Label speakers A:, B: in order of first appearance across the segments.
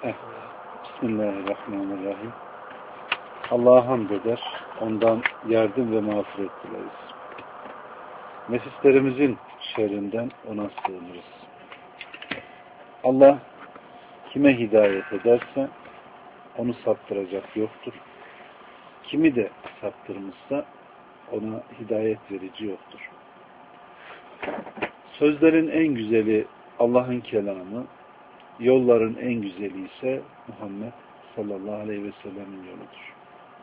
A: Evet. Bismillahirrahmanirrahim. Allah'a hamd eder, ondan yardım ve mağfiret dileriz. Nefislerimizin şerrinden ona sığınırız. Allah kime hidayet ederse onu saptıracak yoktur. Kimi de saptırmışsa ona hidayet verici yoktur. Sözlerin en güzeli Allah'ın kelamı, yolların en güzeli ise Muhammed sallallahu aleyhi ve sellem'in yoludur.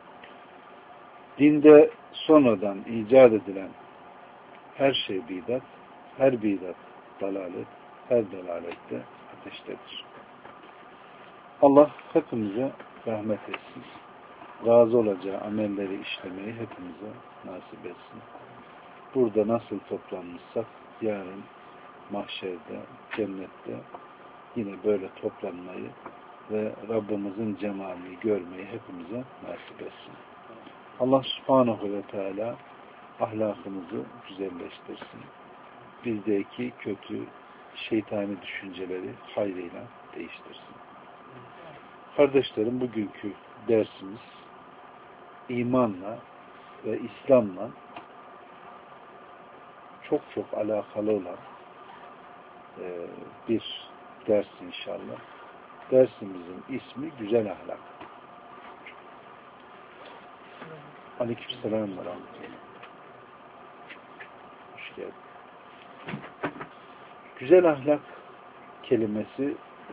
A: Dinde sonradan icat edilen her şey bidat, her bidat dalalet, her dalalette ateştedir. Allah hepimize rahmet etsin. Razı olacağı amelleri işlemeyi hepimize nasip etsin. Burada nasıl toplanmışsak yarın mahşerde, cennette yine böyle toplanmayı ve Rabbimizin cemalini görmeyi hepimize nasip etsin. Allah subhanahu ve teala ahlakımızı güzelleştirsin. Bizdeki kötü şeytani düşünceleri hayrıyla değiştirsin. Kardeşlerim, bugünkü dersimiz imanla ve İslam'la çok alakalı olan bir ders inşallah. Dersimizin ismi güzel ahlak. Aleykümselam ve rahmetullah. Hoş geldin. Güzel ahlak kelimesi,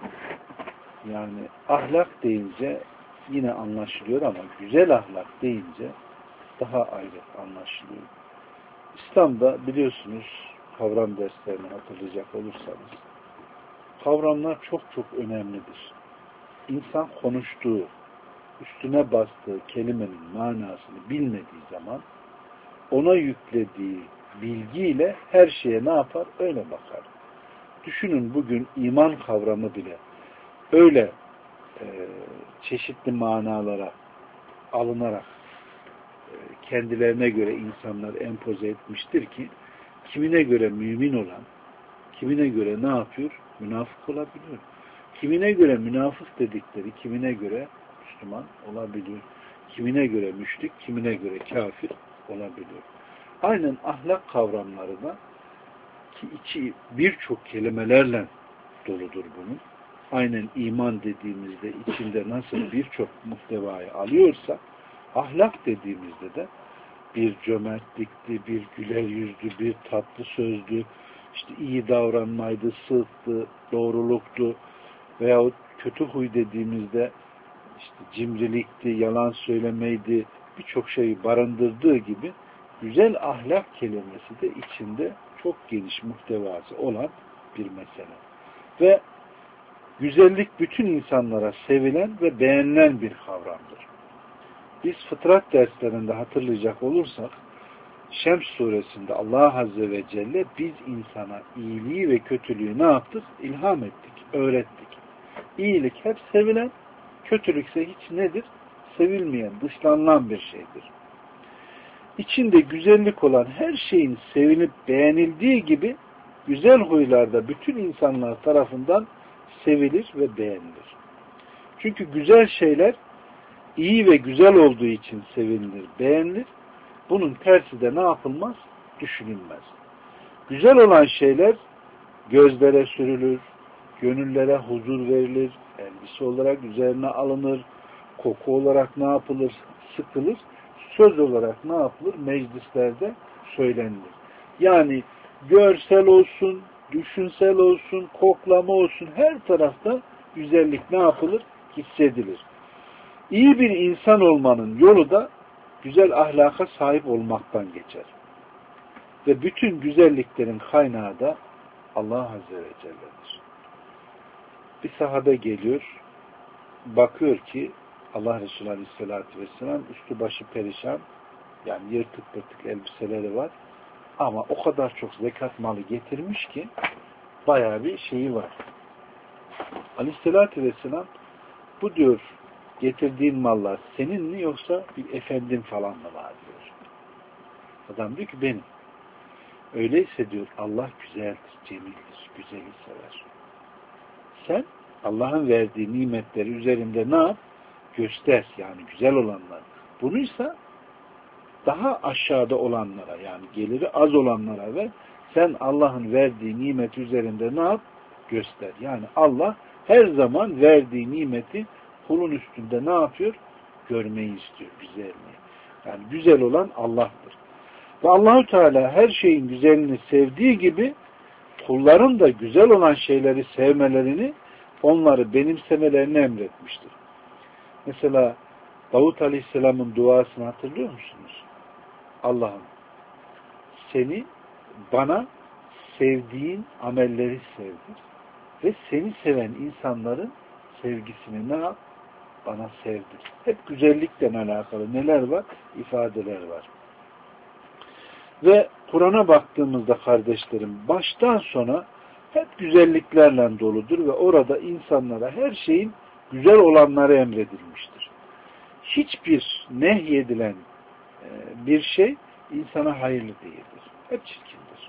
A: yani ahlak deyince yine anlaşılıyor ama güzel ahlak deyince daha ayrı anlaşılıyor. İslam'da biliyorsunuz, kavram derslerini hatırlayacak olursanız, kavramlar çok önemlidir. İnsan konuştuğu, üstüne bastığı kelimenin manasını bilmediği zaman ona yüklediği bilgiyle her şeye ne yapar? Öyle bakar. Düşünün, bugün iman kavramı bile öyle çeşitli manalara alınarak kendilerine göre insanlar empoze etmiştir ki kimine göre mümin olan, kimine göre ne yapıyor? Münafık olabiliyor. Kimine göre münafık dedikleri, kimine göre Müslüman olabiliyor. Kimine göre müşrik, kimine göre kafir olabiliyor. Aynen ahlak kavramları da ki içi birçok kelimelerle doludur bunun. Aynen iman dediğimizde içinde nasıl birçok muhtevayı alıyorsa, ahlak dediğimizde de bir cömertlikti, bir güler yüzdü, bir tatlı sözdü, işte iyi davranmaydı, sıdktı, doğruluktu veyahut kötü huy dediğimizde işte cimrilikti, yalan söylemeydi, birçok şeyi barındırdığı gibi güzel ahlak kelimesi de içinde çok geniş muhtevası olan bir mesele. Ve güzellik bütün insanlara sevilen ve beğenilen bir kavramdır. Biz fıtrat derslerinde hatırlayacak olursak, Şems suresinde Allah Azze ve Celle biz insana iyiliği ve kötülüğü ne yaptık? İlham ettik, öğrettik. İyilik hep sevilen, kötülükse hiç nedir? Sevilmeyen, dışlanılan bir şeydir. İçinde güzellik olan her şeyin sevilip beğenildiği gibi güzel huylarda bütün insanlar tarafından sevilir ve beğenilir. Çünkü güzel şeyler iyi ve güzel olduğu için sevinilir, beğenilir. Bunun tersi de ne yapılmaz? Düşünülmez. Güzel olan şeyler gözlere sürülür, gönüllere huzur verilir, elbise olarak üzerine alınır, koku olarak ne yapılır? Sıkılır. Söz olarak ne yapılır? Meclislerde söylenilir. Yani görsel olsun, düşünsel olsun, koklama olsun, her tarafta güzellik ne yapılır? Hissedilir. İyi bir insan olmanın yolu da güzel ahlaka sahip olmaktan geçer. Ve bütün güzelliklerin kaynağı da Allah Azze ve Celle'dir. Bir sahabe geliyor, bakıyor ki Allah Resulü Aleyhisselatü Vesselam üstü başı perişan, yani yırtık pırtık elbiseleri var ama o kadar çok zekat malı getirmiş ki bayağı bir şeyi var. Aleyhisselatü Vesselam, bu diyor getirdiğin mallar senin mi yoksa bir efendin falan mı var diyor. Adam diyor ki benim. Öyleyse diyor Allah güzeldir, cemildir, güzeli sever. Sen Allah'ın verdiği nimetleri üzerinde ne yap? Göster. Yani güzel olanlar. Bunuysa daha aşağıda olanlara, yani geliri az olanlara ver. Sen Allah'ın verdiği nimet üzerinde ne yap? Göster. Yani Allah her zaman verdiği nimeti kulun üstünde ne yapıyor? Görmeyi istiyor. Güzelliği. Yani güzel olan Allah'tır. Ve Allahu Teala her şeyin güzelini sevdiği gibi kulların da güzel olan şeyleri sevmelerini, onları benimsemelerini emretmiştir. Mesela Davut Aleyhisselam'ın duasını hatırlıyor musunuz? Allah'ım seni bana sevdiğin amelleri sevdir ve seni seven insanların sevgisini ne yap? Bana sevdir. Hep güzellikle alakalı neler var? İfadeler var. Ve Kur'an'a baktığımızda kardeşlerim baştan sona hep güzelliklerle doludur ve orada insanlara her şeyin güzel olanları emredilmiştir. Hiçbir nehyedilen bir şey insana hayırlı değildir. Hep çirkindir.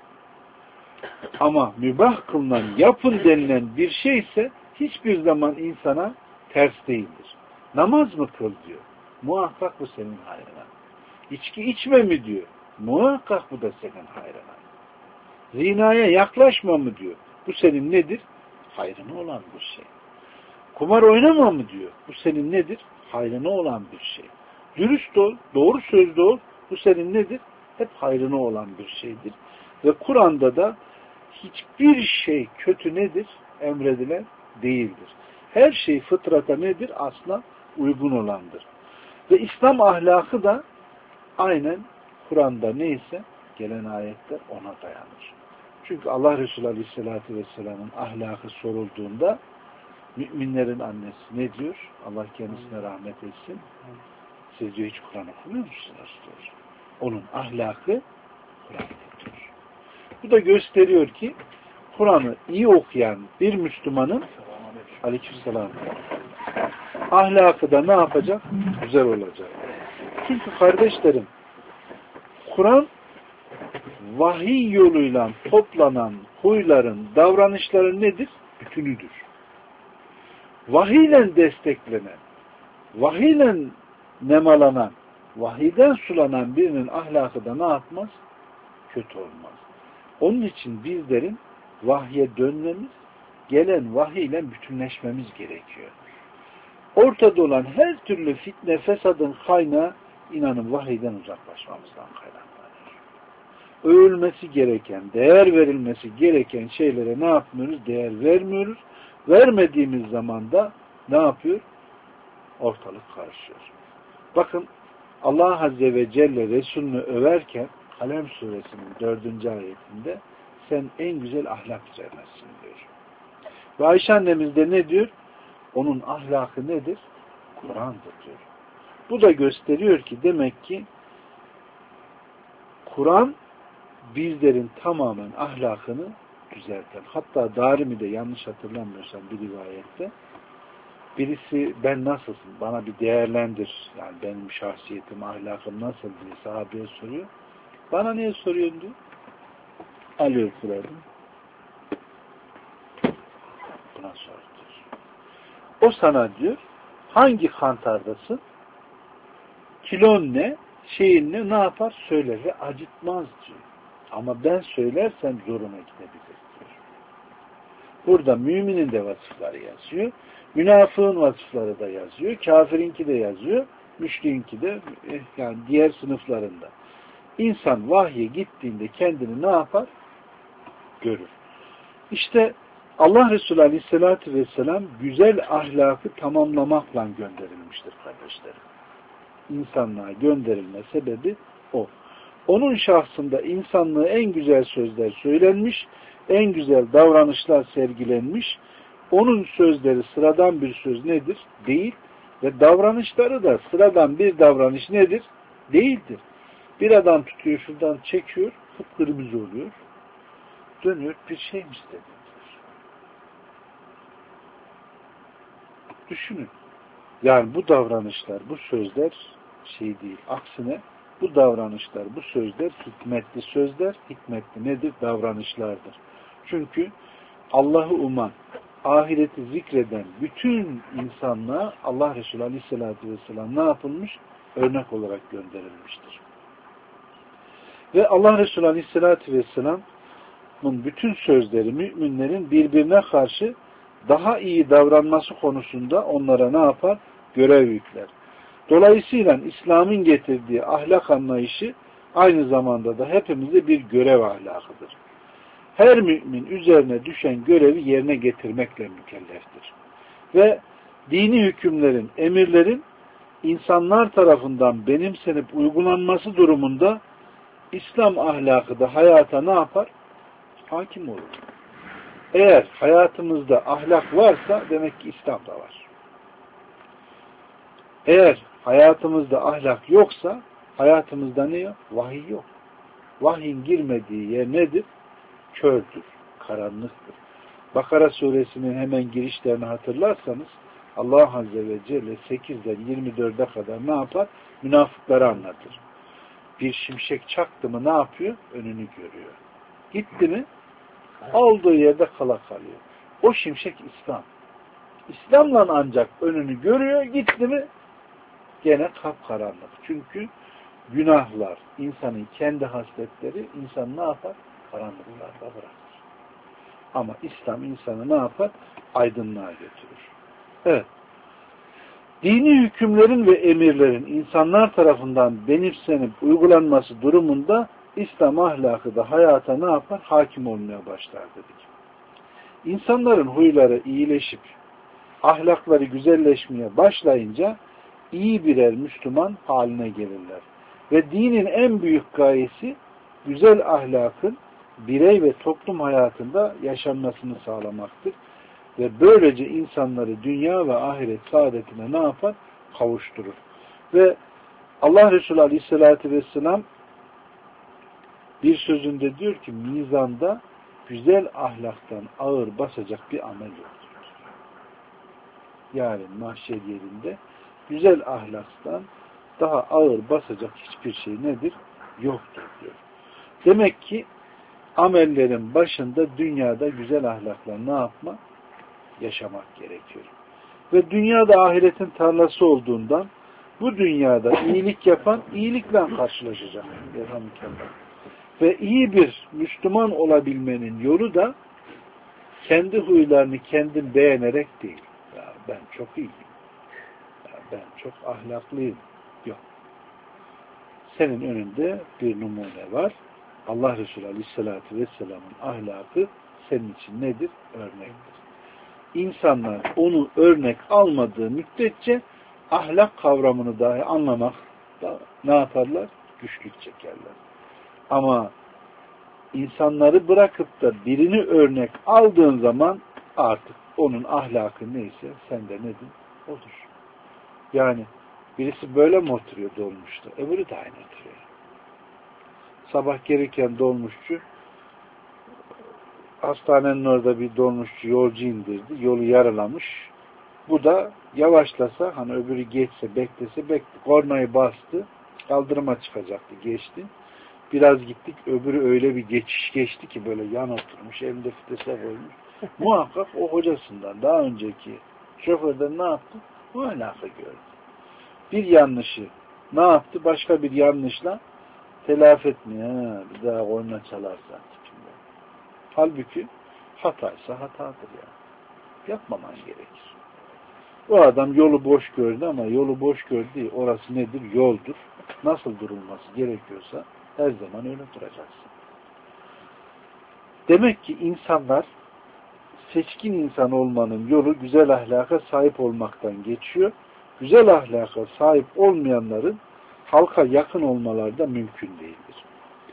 A: Ama mübah kılınan, yapın denilen bir şey ise hiçbir zaman insana ters değildir. Namaz mı kıl diyor. Muhakkak bu senin hayrına. İçki içme mi diyor. Muhakkak bu da senin hayrına. Zinaya yaklaşma mı diyor. Bu senin nedir? Hayrına olan bir şey. Kumar oynama mı diyor. Bu senin nedir? Hayrına olan bir şey. Dürüst ol, doğru sözlü ol. Bu senin nedir? Hep hayrına olan bir şeydir. Ve Kur'an'da da hiçbir şey kötü nedir? Emredilen değildir. Her şey fıtrata nedir? Asla uygun olandır. Ve İslam ahlakı da aynen Kur'an'da neyse gelen ayetler ona dayanır. Çünkü Allah Resulü Aleyhisselatü Vesselam'ın ahlakı sorulduğunda müminlerin annesi ne diyor? Allah kendisine rahmet etsin. Siz diyor hiç Kur'an okumuyor musunuz? Diyor. Onun ahlakı Kur'an'da diyor. Bu da gösteriyor ki Kur'an'ı iyi okuyan bir Müslümanın Aleykümselam ahlakı da ne yapacak? Güzel olacak. Çünkü kardeşlerim Kur'an vahiy yoluyla toplanan huyların, davranışların nedir? Bütünüdür. Vahiyle desteklenen, vahiyle nemalanan, vahiyden sulanan birinin ahlakı da ne yapmaz? Kötü olmaz. Onun için bizlerin vahye dönmemiz, gelen vahiyle bütünleşmemiz gerekiyor. Ortada olan her türlü fitne, fesadın kaynağı inanın vahiyden uzaklaşmamızdan kaynaklanıyor. Övülmesi gereken, değer verilmesi gereken şeylere ne yapmıyoruz? Değer vermiyoruz. Vermediğimiz zaman da ne yapıyor? Ortalık karışıyor. Bakın Allah Azze ve Celle Resulünü överken Kalem suresinin 4. ayetinde sen en güzel ahlak üzerinesin diyor. Ve Ayşe annemiz de ne diyor? Onun ahlakı nedir? Kur'an'dır diyor. Bu da gösteriyor ki demek ki Kur'an bizlerin tamamen ahlakını düzelten. Hatta Darimi'de yanlış hatırlamıyorsam bir rivayette birisi ben nasılsın? Bana bir değerlendir. Yani benim şahsiyetim, ahlakım nasıl diye sahabeye soruyor. Bana niye soruyorsun diyor. Alıyor Kur'an'ı. Buna sor diyor. O sana diyor hangi kantardasın? Kilon ne? Şeyin ne yapar? Söyler ve acıtmaz diyor. Ama ben söylersem zoruna gidebilir diyor. Burada müminin de vasıfları yazıyor. Münafığın vasıfları da yazıyor. Kafirinki de yazıyor. Müşriğinki de yani diğer sınıflarında. İnsan vahye gittiğinde kendini ne yapar? Görür. İşte Allah Resulü Aleyhisselatü Vesselam güzel ahlakı tamamlamakla gönderilmiştir kardeşlerim. İnsanlığa gönderilme sebebi o. Onun şahsında insanlığı en güzel sözler söylenmiş, en güzel davranışlar sergilenmiş. Onun sözleri sıradan bir söz nedir? Değil. Ve davranışları da sıradan bir davranış nedir? Değildir. Bir adam tutuyor, şuradan çekiyor, kıpkırmızı oluyor. Dönüyor, bir şey mi istedi? Düşünün. Yani bu davranışlar, bu sözler şey değil. Aksine bu davranışlar, bu sözler hikmetli sözler, hikmetli nedir? Davranışlardır. Çünkü Allah'ı uman, ahireti zikreden bütün insanlığa Allah Resulü Aleyhisselatü Vesselam ne yapılmış? Örnek olarak gönderilmiştir. Ve Allah Resulü Aleyhisselatü Vesselam'ın bütün sözleri müminlerin birbirine karşı daha iyi davranması konusunda onlara ne yapar? Görev yükler. Dolayısıyla İslam'ın getirdiği ahlak anlayışı aynı zamanda da hepimize bir görev ahlakıdır. Her mümin üzerine düşen görevi yerine getirmekle mükelleftir. Ve dini hükümlerin, emirlerin insanlar tarafından benimsenip uygulanması durumunda İslam ahlakı da hayata ne yapar? Hakim olur. Eğer hayatımızda ahlak varsa demek ki İslam da var. Eğer hayatımızda ahlak yoksa hayatımızda ne yok? Vahiy yok. Vahyin girmediği yer nedir? Kördür, karanlıktır. Bakara suresinin hemen girişlerini hatırlarsanız Allah Azze ve Celle 8'den 24'e kadar ne yapar? Münafıkları anlatır. Bir şimşek çaktı mı ne yapıyor? Önünü görüyor. Gitti mi? Olduğu yerde kala kalıyor. O şimşek İslam. İslam'la ancak önünü görüyor. Gitti mi? Gene kapkaranlık. Çünkü günahlar, insanın kendi hasletleri insan ne yapar? Karanlıklarda bırakır. Ama İslam insanı ne yapar? Aydınlığa götürür. Evet. Dini hükümlerin ve emirlerin insanlar tarafından benimsenip uygulanması durumunda İslam ahlakı da hayata ne yapar? Hakim olmaya başlar dedik. İnsanların huyları iyileşip ahlakları güzelleşmeye başlayınca iyi birer Müslüman haline gelirler. Ve dinin en büyük gayesi güzel ahlakın birey ve toplum hayatında yaşanmasını sağlamaktır. Ve böylece insanları dünya ve ahiret saadetine ne yapar? Kavuşturur. Ve Allah Resulü Aleyhisselatü Vesselam bir sözünde diyor ki mizanda güzel ahlaktan ağır basacak bir amel yoktur. Yani mahşer yerinde güzel ahlaktan daha ağır basacak hiçbir şey nedir? Yoktur diyor. Demek ki amellerin başında dünyada güzel ahlakla ne yapma? Yaşamak gerekiyor. Ve dünyada ahiretin tarlası olduğundan bu dünyada iyilik yapan iyilikle karşılaşacak. Ve iyi bir Müslüman olabilmenin yolu da kendi huylarını kendin beğenerek değil. Ya ben çok iyiyim. Ya ben çok ahlaklıyım. Yok. Senin önünde bir numune var. Allah Resulü Aleyhisselatü Vesselam'ın ahlakı senin için nedir? Örnektir. İnsanlar onu örnek almadığı müddetçe ahlak kavramını dahi anlamak da ne yaparlar? Güçlük çekerler. Ama insanları bırakıp da birini örnek aldığın zaman artık onun ahlakı neyse sende nedir? Odur. Yani birisi böyle mi oturuyor dolmuşta? Öbürü de aynı oturuyor. Sabah gelirken dolmuşçu hastanenin orada bir dolmuşçu yolcu indirdi. Yolu yaralamış. Bu da yavaşlasa hani öbürü geçse beklese kornayı bastı. Kaldırıma çıkacaktı. Geçti. Biraz gittik. Öbürü öyle bir geçiş geçti ki böyle yan oturmuş. Elinde fitese koymuş. Muhakkak o hocasından daha önceki şoförden ne yaptı? Bu alaka gördü. Bir yanlışı ne yaptı? Başka bir yanlışla telafi etmiyor. Bir daha korna çalarsa. Halbuki hataysa hatadır ya. Yapmaman gerekir. O adam yolu boş gördü ama yolu boş gördü. Orası nedir? Yoldur. Nasıl durulması gerekiyorsa her zaman öyle duracaksın. Demek ki insanlar seçkin insan olmanın yolu güzel ahlaka sahip olmaktan geçiyor. Güzel ahlaka sahip olmayanların halka yakın olmaları da mümkün değildir.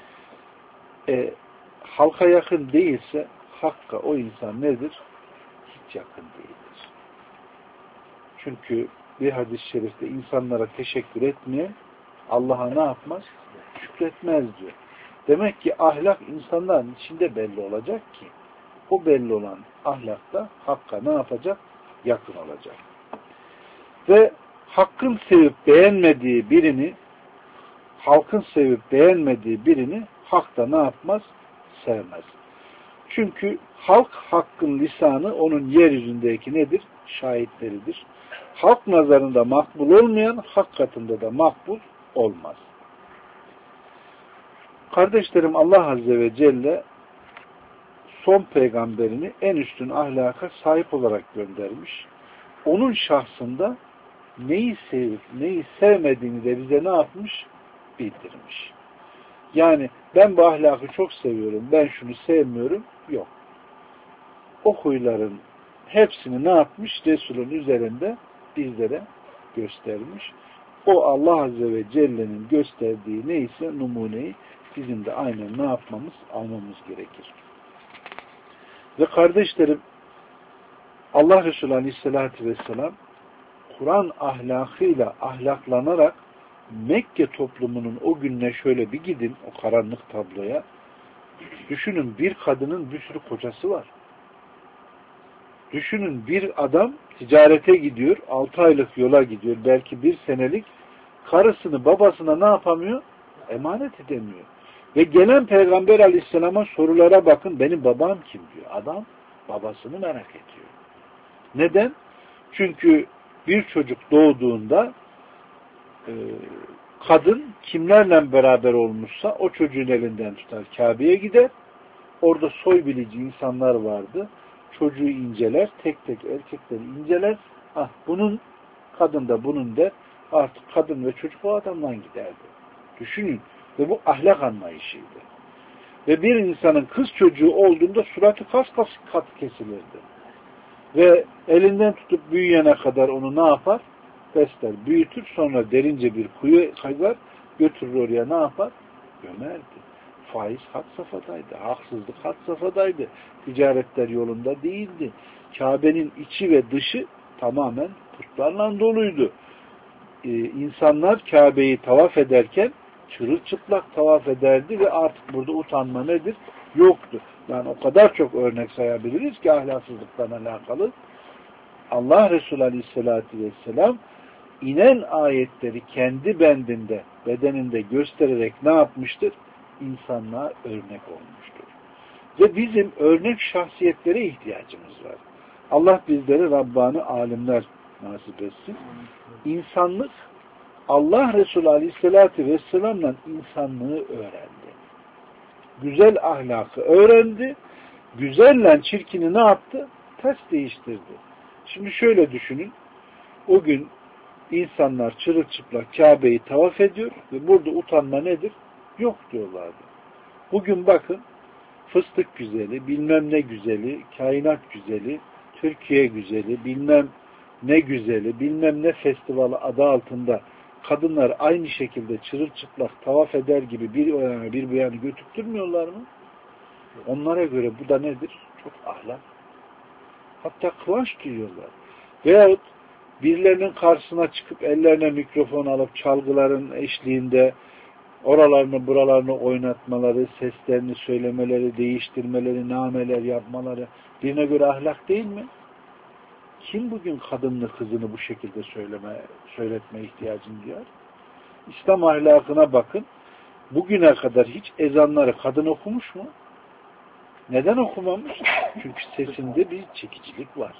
A: Halka yakın değilse hakka o insan nedir? Hiç yakın değildir. Çünkü bir hadis-i şerifte insanlara teşekkür etmeyen Allah'a ne yapmaz? Şükretmez diyor. Demek ki ahlak insanların içinde belli olacak ki o belli olan ahlakta hakka ne yapacak? Yakın olacak. Ve hakkın sevip beğenmediği birini halkın sevip beğenmediği birini hak da ne yapmaz? Sevmez. Çünkü halk hakkın lisanı onun yeryüzündeki nedir? Şahitleridir. Halk nazarında makbul olmayan hak katında da makbul olmaz. Kardeşlerim, Allah Azze ve Celle son peygamberini en üstün ahlaka sahip olarak göndermiş. Onun şahsında neyi sevip neyi sevmediğini de bize ne yapmış? Bildirmiş. Yani ben bu ahlakı çok seviyorum, ben şunu sevmiyorum. Yok. O huyların hepsini ne yapmış? Resul'ün üzerinde bizlere göstermiş. O Allah Azze ve Celle'nin gösterdiği neyse numuneyi bizim de aynen ne yapmamız? Almamız gerekir. Ve kardeşlerim, Allah Resulü Aleyhisselatü Vesselam Kur'an ahlakıyla ahlaklanarak Mekke toplumunun o gününe şöyle bir gidin, o karanlık tabloya. Düşünün, bir kadının bir sürü kocası var. Düşünün, bir adam ticarete gidiyor, 6 aylık yola gidiyor, belki 1 senelik, karısını babasına ne yapamıyor? Emanet edemiyor. Ve gelen Peygamber Aleyhisselam'a sorulara bakın, benim babam kim diyor. Adam babasını merak ediyor. Neden? Çünkü bir çocuk doğduğunda kadın kimlerle beraber olmuşsa o çocuğun elinden tutar, Kabe'ye gider. Orada soy bilici insanlar vardı. Çocuğu inceler, tek tek erkekleri inceler. Ah, bunun, kadın da bunun der. Artık kadın ve çocuk o adamdan giderdi. Düşünün. Ve bu ahlak anlayışıydı. Ve bir insanın kız çocuğu olduğunda suratı kat kesilirdi. Ve elinden tutup büyüyene kadar onu ne yapar? Besler, büyütür, sonra derince bir kuyu kazar, götürür oraya ne yapar? Gömerdi. Faiz had safhadaydı, haksızlık had safhadaydı, ticaretler yolunda değildi. Kabe'nin içi ve dışı tamamen putlarla doluydu. İnsanlar Kabe'yi tavaf ederken çırılçıplak tavaf ederdi ve artık burada utanma nedir? Yoktu. Yani o kadar çok örnek sayabiliriz ki ahlaksızlıktan alakalı. Allah Resulü Aleyhisselatü Vesselam inen ayetleri kendi bendinde, bedeninde göstererek ne yapmıştır? İnsanlığa örnek olmuştur. Ve bizim örnek şahsiyetlere ihtiyacımız var. Allah bizlere Rabbani alimler nasip etsin. İnsanlık, Allah Resulü Aleyhisselatü Vesselam'la insanlığı öğrendi. Güzel ahlakı öğrendi. Güzelle çirkini ne yaptı? Ters değiştirdi. Şimdi şöyle düşünün. O gün insanlar çırılçıplak Kabe'yi tavaf ediyor ve burada utanma nedir? Yok diyorlardı. Bugün bakın, fıstık güzeli, bilmem ne güzeli, kainat güzeli, Türkiye güzeli, bilmem ne güzeli, bilmem ne festivali adı altında kadınlar aynı şekilde çırılçıplak tavaf eder gibi bir o yana bir bu yana götürtmüyorlar mı? Onlara göre bu da nedir? Çok ahlak. Hatta kıvanç duyuyorlar. Veyahut birilerinin karşısına çıkıp ellerine mikrofon alıp çalgıların eşliğinde oralarını buralarını oynatmaları, seslerini söylemeleri, değiştirmeleri, nameler yapmaları birine göre ahlak değil mi? Kim bugün kadınını, kızını bu şekilde söyletme ihtiyacını duyar? İslam ahlakına bakın. Bugüne kadar hiç ezanları kadın okumuş mu? Neden okumamış? Çünkü sesinde bir çekicilik var.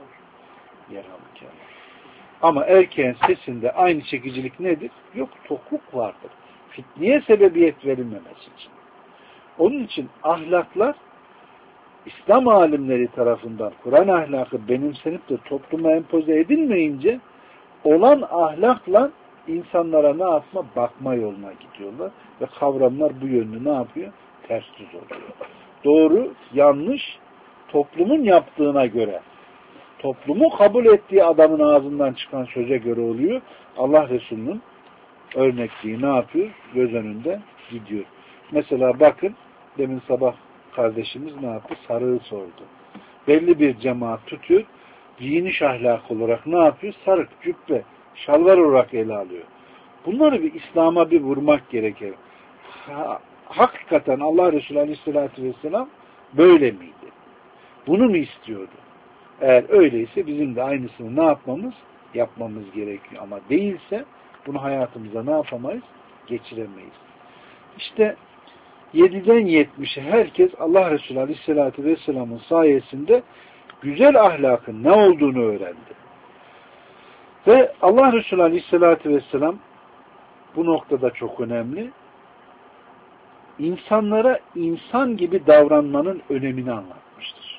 A: Ama erkeğin sesinde aynı çekicilik nedir? Yok, tokluk vardır. Fitneye sebebiyet verilmemesi için. Onun için ahlaklar İslam alimleri tarafından Kur'an ahlakı benimsenip de topluma empoze edilmeyince olan ahlakla insanlara ne yapma? Bakma yoluna gidiyorlar. Ve kavramlar bu yönlü ne yapıyor? Ters düz oluyor. Doğru, yanlış toplumun yaptığına göre, toplumu kabul ettiği adamın ağzından çıkan söze göre oluyor. Allah Resulü'nün örnekliği ne yapıyor? Göz önünde gidiyor. Mesela bakın, demin sabah kardeşimiz ne yaptı? Sarığı sordu. Belli bir cemaat tutuyor, giyiniş ahlakı olarak ne yapıyor? Sarık, cübbe, şalvar olarak ele alıyor. Bunları bir İslam'a bir vurmak gerekir. Hakikaten Allah Resulü Aleyhisselatü Vesselam böyle miydi? Bunu mu istiyordu? Eğer öyleyse bizim de aynısını ne yapmamız? Yapmamız gerekiyor. Ama değilse bunu hayatımıza ne yapamayız? Geçiremeyiz. İşte 7'den 70'e herkes Allah Resulü Aleyhisselatü Vesselam'ın sayesinde güzel ahlakın ne olduğunu öğrendi. Ve Allah Resulü Aleyhisselatü Vesselam bu noktada çok önemli. İnsanlara insan gibi davranmanın önemini anlatmıştır.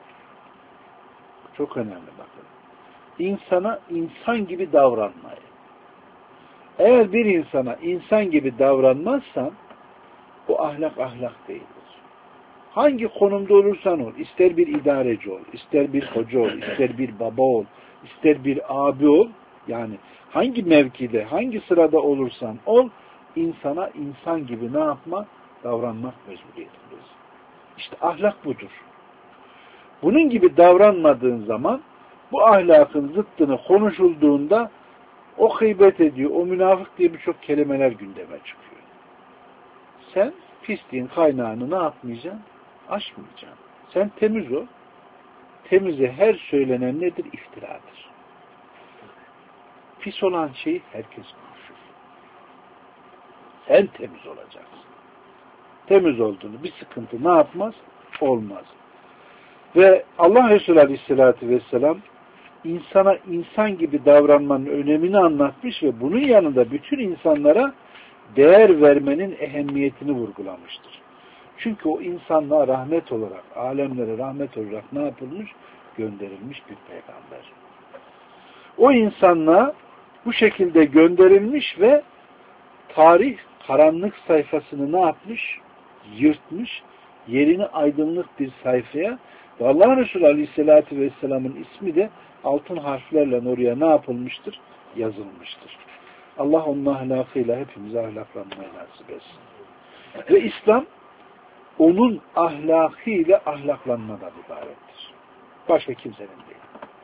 A: Çok önemli bakın. İnsana insan gibi davranmayı. Eğer bir insana insan gibi davranmazsan o ahlak değildir. Hangi konumda olursan ol, ister bir idareci ol, ister bir hoca ol, ister bir baba ol, ister bir abi ol, yani hangi mevkide, hangi sırada olursan ol, insana insan gibi ne yapma? Davranmak mecburiyetindeyiz. İşte ahlak budur. Bunun gibi davranmadığın zaman bu ahlakın zıttını konuşulduğunda o gıybet ediyor, o münafık diye birçok kelimeler gündeme çıkıyor. Sen pisliğin kaynağını ne yapmayacaksın? Aşmayacaksın. Sen temiz ol. Temize her söylenen nedir? İftiradır. Pis olan şeyi herkes konuşur. Sen temiz olacaksın. Temiz olduğunu bir sıkıntı ne yapmaz? Olmaz. Ve Allah Resulü Aleyhisselatü Vesselam insana insan gibi davranmanın önemini anlatmış ve bunun yanında bütün insanlara değer vermenin ehemmiyetini vurgulamıştır. Çünkü o insanlığa rahmet olarak, alemlere rahmet olarak ne yapılmış? Gönderilmiş bir peygamber. O insanlığa bu şekilde gönderilmiş ve tarih karanlık sayfasını ne yapmış? Yırtmış, yerini aydınlık bir sayfaya ve Allah Resulü Aleyhisselatü Vesselam'ın ismi de altın harflerle oraya ne yapılmıştır? Yazılmıştır. Allah onun ahlakıyla hepimize ahlaklanmayı nasip etsin. Ve İslam onun ahlakıyla ahlaklanmadan ibarettir. Başka kimsenin değil.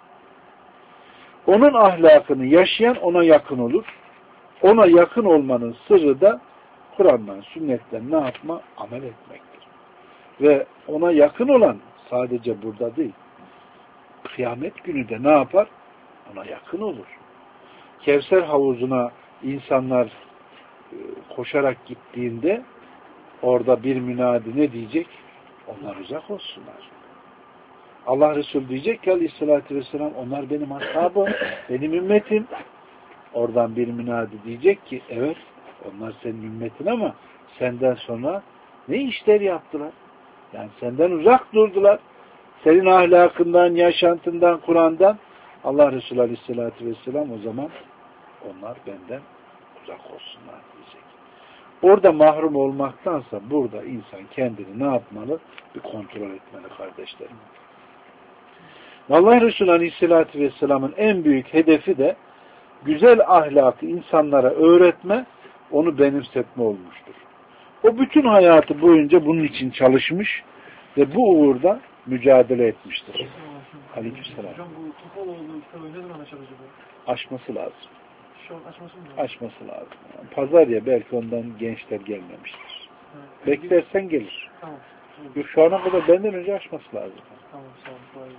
A: Onun ahlakını yaşayan ona yakın olur. Ona yakın olmanın sırrı da Kur'an'dan, sünnetten ne yapma? Amel etmektir. Ve ona yakın olan sadece burada değil. Kıyamet günü de ne yapar? Ona yakın olur. Kevser havuzuna insanlar koşarak gittiğinde orada bir münadi ne diyecek? Onlar uzak olsunlar. Allah Resulü diyecek ki Aleyhisselatü Vesselam onlar benim ashabım, benim ümmetim. Oradan bir münadi diyecek ki evet onlar senin ümmetin ama senden sonra ne işler yaptılar? Yani senden uzak durdular. Senin ahlakından, yaşantından, Kur'an'dan Allah Resulü Aleyhisselatü Vesselam o zaman onlar benden uzak olsunlar diyecek. Orada mahrum olmaktansa burada insan kendini ne yapmalı? Bir kontrol etmeli kardeşlerim. Allah Resulü Aleyhisselatü Vesselam'ın en büyük hedefi de güzel ahlakı insanlara öğretme, onu benimsetme olmuştur. O bütün hayatı boyunca bunun için çalışmış ve bu uğurda mücadele etmiştir. Aleykümselam.
B: Hocam bu Topaloğlu kitabı ne zaman açar acaba?
A: Aşması lazım.
B: Şu an açması mı lazım?
A: Açması lazım. Yani pazar ya belki ondan gençler gelmemiştir. Evet. Beklersen gelir.
B: Tamam.
A: Yok, şu ana kadar benden önce açması lazım.
B: Tamam sağ olun.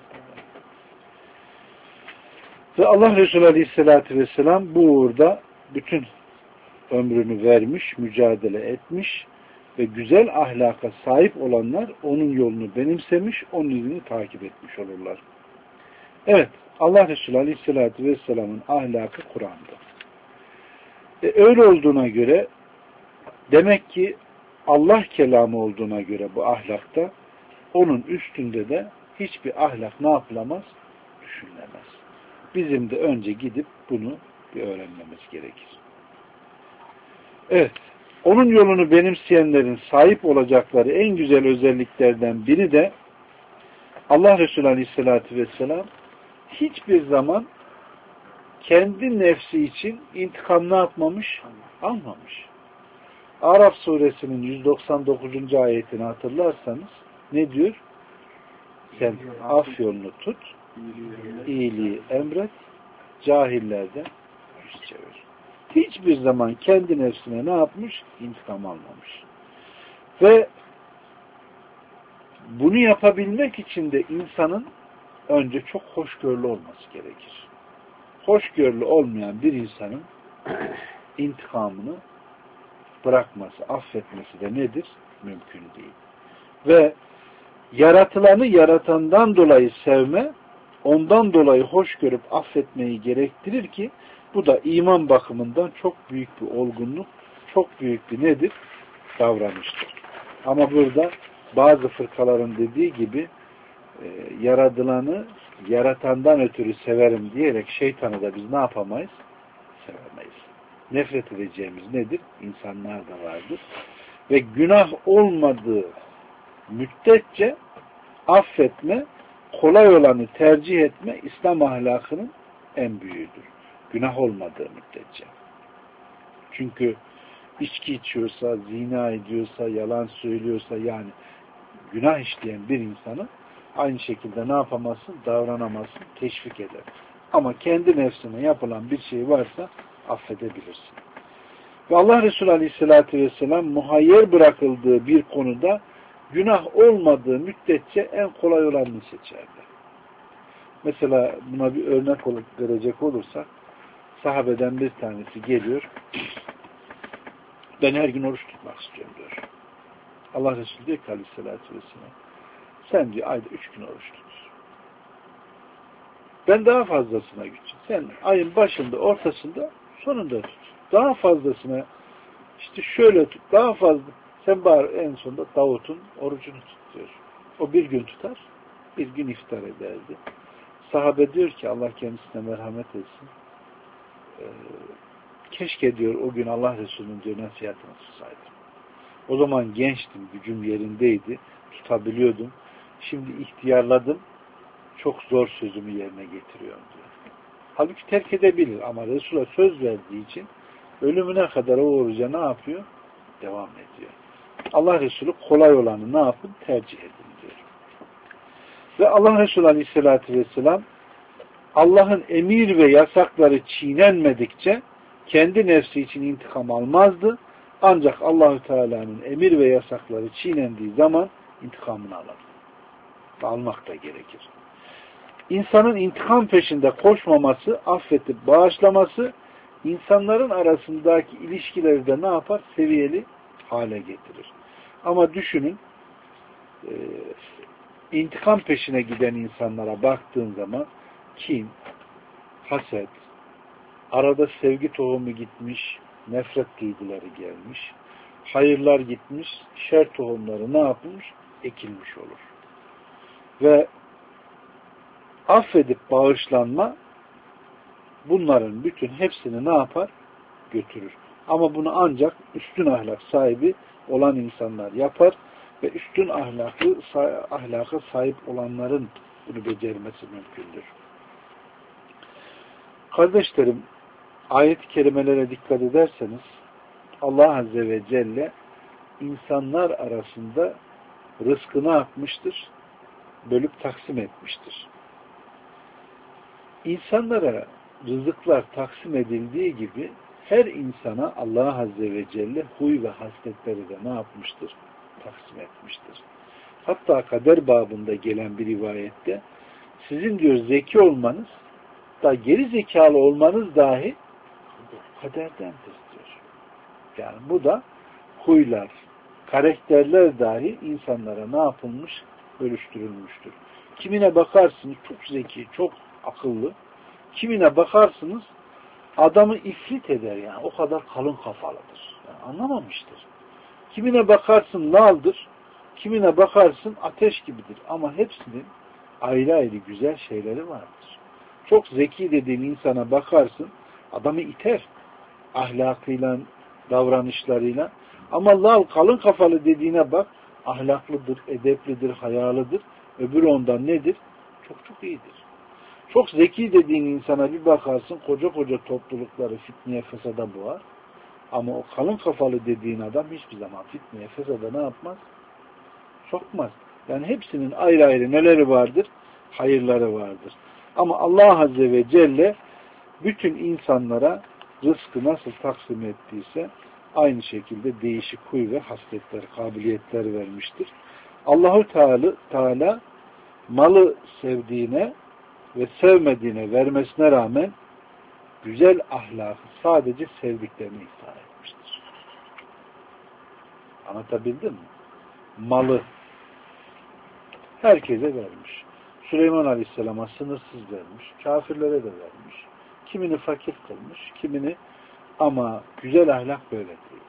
A: Ve Allah Resulü Aleyhisselatü Vesselam bu uğurda bütün ömrünü vermiş, mücadele etmiş ve güzel ahlaka sahip olanlar onun yolunu benimsemiş, onun izini takip etmiş olurlar. Evet, Allah Resulü Aleyhisselatü Vesselam'ın ahlakı Kur'an'da. Öyle olduğuna göre demek ki Allah kelamı olduğuna göre bu ahlakta onun üstünde de hiçbir ahlak ne yapılamaz? Düşünülemez. Bizim de önce gidip bunu bir öğrenmemiz gerekir. Evet, onun yolunu benimseyenlerin sahip olacakları en güzel özelliklerden biri de Allah Resulü Aleyhisselatü Vesselam hiçbir zaman kendi nefsi için intikam ne yapmamış? Almamış. Araf suresinin 199. ayetini hatırlarsanız ne diyor? Sen af yolunu tut, iyiliği emret, cahillerden yüz çevir. Hiçbir zaman kendi nefsine ne yapmış? İntikam almamış. Ve bunu yapabilmek için de insanın önce çok hoşgörülü olması gerekir. Hoşgörülü olmayan bir insanın intikamını bırakması, affetmesi de nedir? mümkün değil. Ve yaratılanı yaratandan dolayı sevme, ondan dolayı hoş görüp affetmeyi gerektirir ki bu da iman bakımından çok büyük bir olgunluk, çok büyük bir nedir? Davranıştır. Ama burada bazı fırkaların dediği gibi yaratılanı yaratandan ötürü severim diyerek şeytanı da biz ne yapamayız? Sevemeyiz. Nefret edeceğimiz nedir? İnsanlar da vardır. Ve günah olmadığı müddetçe affetme, kolay olanı tercih etme İslam ahlakının en büyüğüdür. Günah olmadığı müddetçe. Çünkü içki içiyorsa, zina ediyorsa, yalan söylüyorsa yani günah işleyen bir insanı aynı şekilde ne yapamazsın? Davranamazsın, teşvik eder. Ama kendi nefsine yapılan bir şey varsa affedebilirsin. Ve Allah Resulü Aleyhisselatü Vesselam muhayyer bırakıldığı bir konuda günah olmadığı müddetçe en kolay olanını seçerdi. Mesela buna bir örnek verecek olursak sahabeden bir tanesi geliyor. Ben her gün oruç tutmak istiyorum diyor. Allah Resulü diyor ki Aleyhisselatü Vesselam sen diyor ayda 3 gün oruç tut. Ben daha fazlasına gideceğim. Sen ayın başında, ortasında, sonunda tut. Daha fazlasına işte şöyle tut. Daha fazla. Sen bari en sonunda Davut'un orucunu tut diyor. O bir gün tutar, bir gün iftar ederdi. Sahabe diyor ki Allah kendisine merhamet etsin. Keşke diyor o gün Allah Resulü'nün diyor nasihatini tutsaydım. O zaman gençtim, gücüm yerindeydi, tutabiliyordum. Şimdi ihtiyarladım, çok zor sözümü yerine getiriyorum diyor. Halbuki terk edebilir ama Resul'a söz verdiği için ölümüne kadar o oruca ne yapıyor? Devam ediyor. Allah Resulü kolay olanı ne yapın? Tercih edin diyor. Ve Allah Resulü Aleyhisselatü Vesselam Allah'ın emir ve yasakları çiğnenmedikçe kendi nefsi için intikam almazdı. Ancak Allahü Teala'nın emir ve yasakları çiğnendiği zaman intikamını alır. Almak da gerekir. İnsanın intikam peşinde koşmaması, affetip bağışlaması, insanların arasındaki ilişkileri de ne yapar? Seviyeli hale getirir. Ama düşünün, intikam peşine giden insanlara baktığın zaman kin, haset, arada sevgi tohumu gitmiş, nefret duyguları gelmiş, hayırlar gitmiş, şer tohumları ne yapılmış? Ekilmiş olur. Ve affedip bağışlanma bunların bütün hepsini ne yapar? Götürür. Ama bunu ancak üstün ahlak sahibi olan insanlar yapar ve üstün ahlaka sahip olanların bunu becermesi mümkündür. Kardeşlerim, ayet-i kerimelere dikkat ederseniz Allah Azze ve Celle insanlar arasında rızkı ne yapmıştır? Bölüp taksim etmiştir. İnsanlara rızıklar taksim edildiği gibi her insana Allah Azze ve Celle huy ve hasletleri de ne yapmıştır? Taksim etmiştir. Hatta kader babında gelen bir rivayette sizin diyor zeki olmanız da geri zekalı olmanız dahi kaderdendir diyor. Yani bu da huylar, karakterler dahi insanlara ne yapılmış? Bölüştürülmüştür. Kimine bakarsınız çok zeki, çok akıllı. Kimine bakarsınız adamı ifrit eder yani. O kadar kalın kafalıdır. Yani anlamamıştır. Kimine bakarsın laldır. Kimine bakarsın ateş gibidir. Ama hepsinin ayrı ayrı güzel şeyleri vardır. Çok zeki dediğin insana bakarsın adamı iter. Ahlakıyla, davranışlarıyla. Ama lal kalın kafalı dediğine bak ahlaklıdır, edeplidir, hayalıdır. Öbürü ondan nedir? Çok çok iyidir. Çok zeki dediğin insana bir bakarsın koca koca toplulukları fitneye fesada boğar. Ama o kalın kafalı dediğin adam hiçbir zaman fitneye fesada ne yapmaz? Sokmaz. Yani hepsinin ayrı ayrı neleri vardır? Hayırları vardır. Ama Allah Azze ve Celle bütün insanlara rızkı nasıl taksim ettiyse aynı şekilde değişik huy ve hasletler, kabiliyetler vermiştir. Allahu Teala malı sevdiğine ve sevmediğine vermesine rağmen güzel ahlakı sadece sevdiklerine ihsan etmiştir. Anlatabildim mi? malı herkese vermiş. Süleyman Aleyhisselam'a sınırsız vermiş. Kafirlere de vermiş. Kimini fakir kılmış, kimini, ama güzel ahlak böyle değil.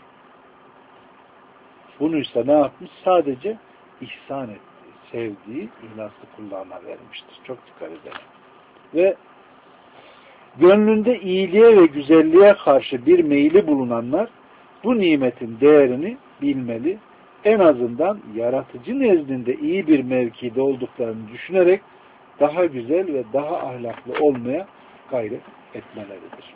A: Bunu ise ne yapmış? Sadece ihsan ettiği, sevdiği, ihlaslı kullarına vermiştir. Çok dikkat edelim. Ve gönlünde iyiliğe ve güzelliğe karşı bir meyli bulunanlar bu nimetin değerini bilmeli. En azından yaratıcı nezdinde iyi bir mevkide olduklarını düşünerek daha güzel ve daha ahlaklı olmaya gayret etmeleridir.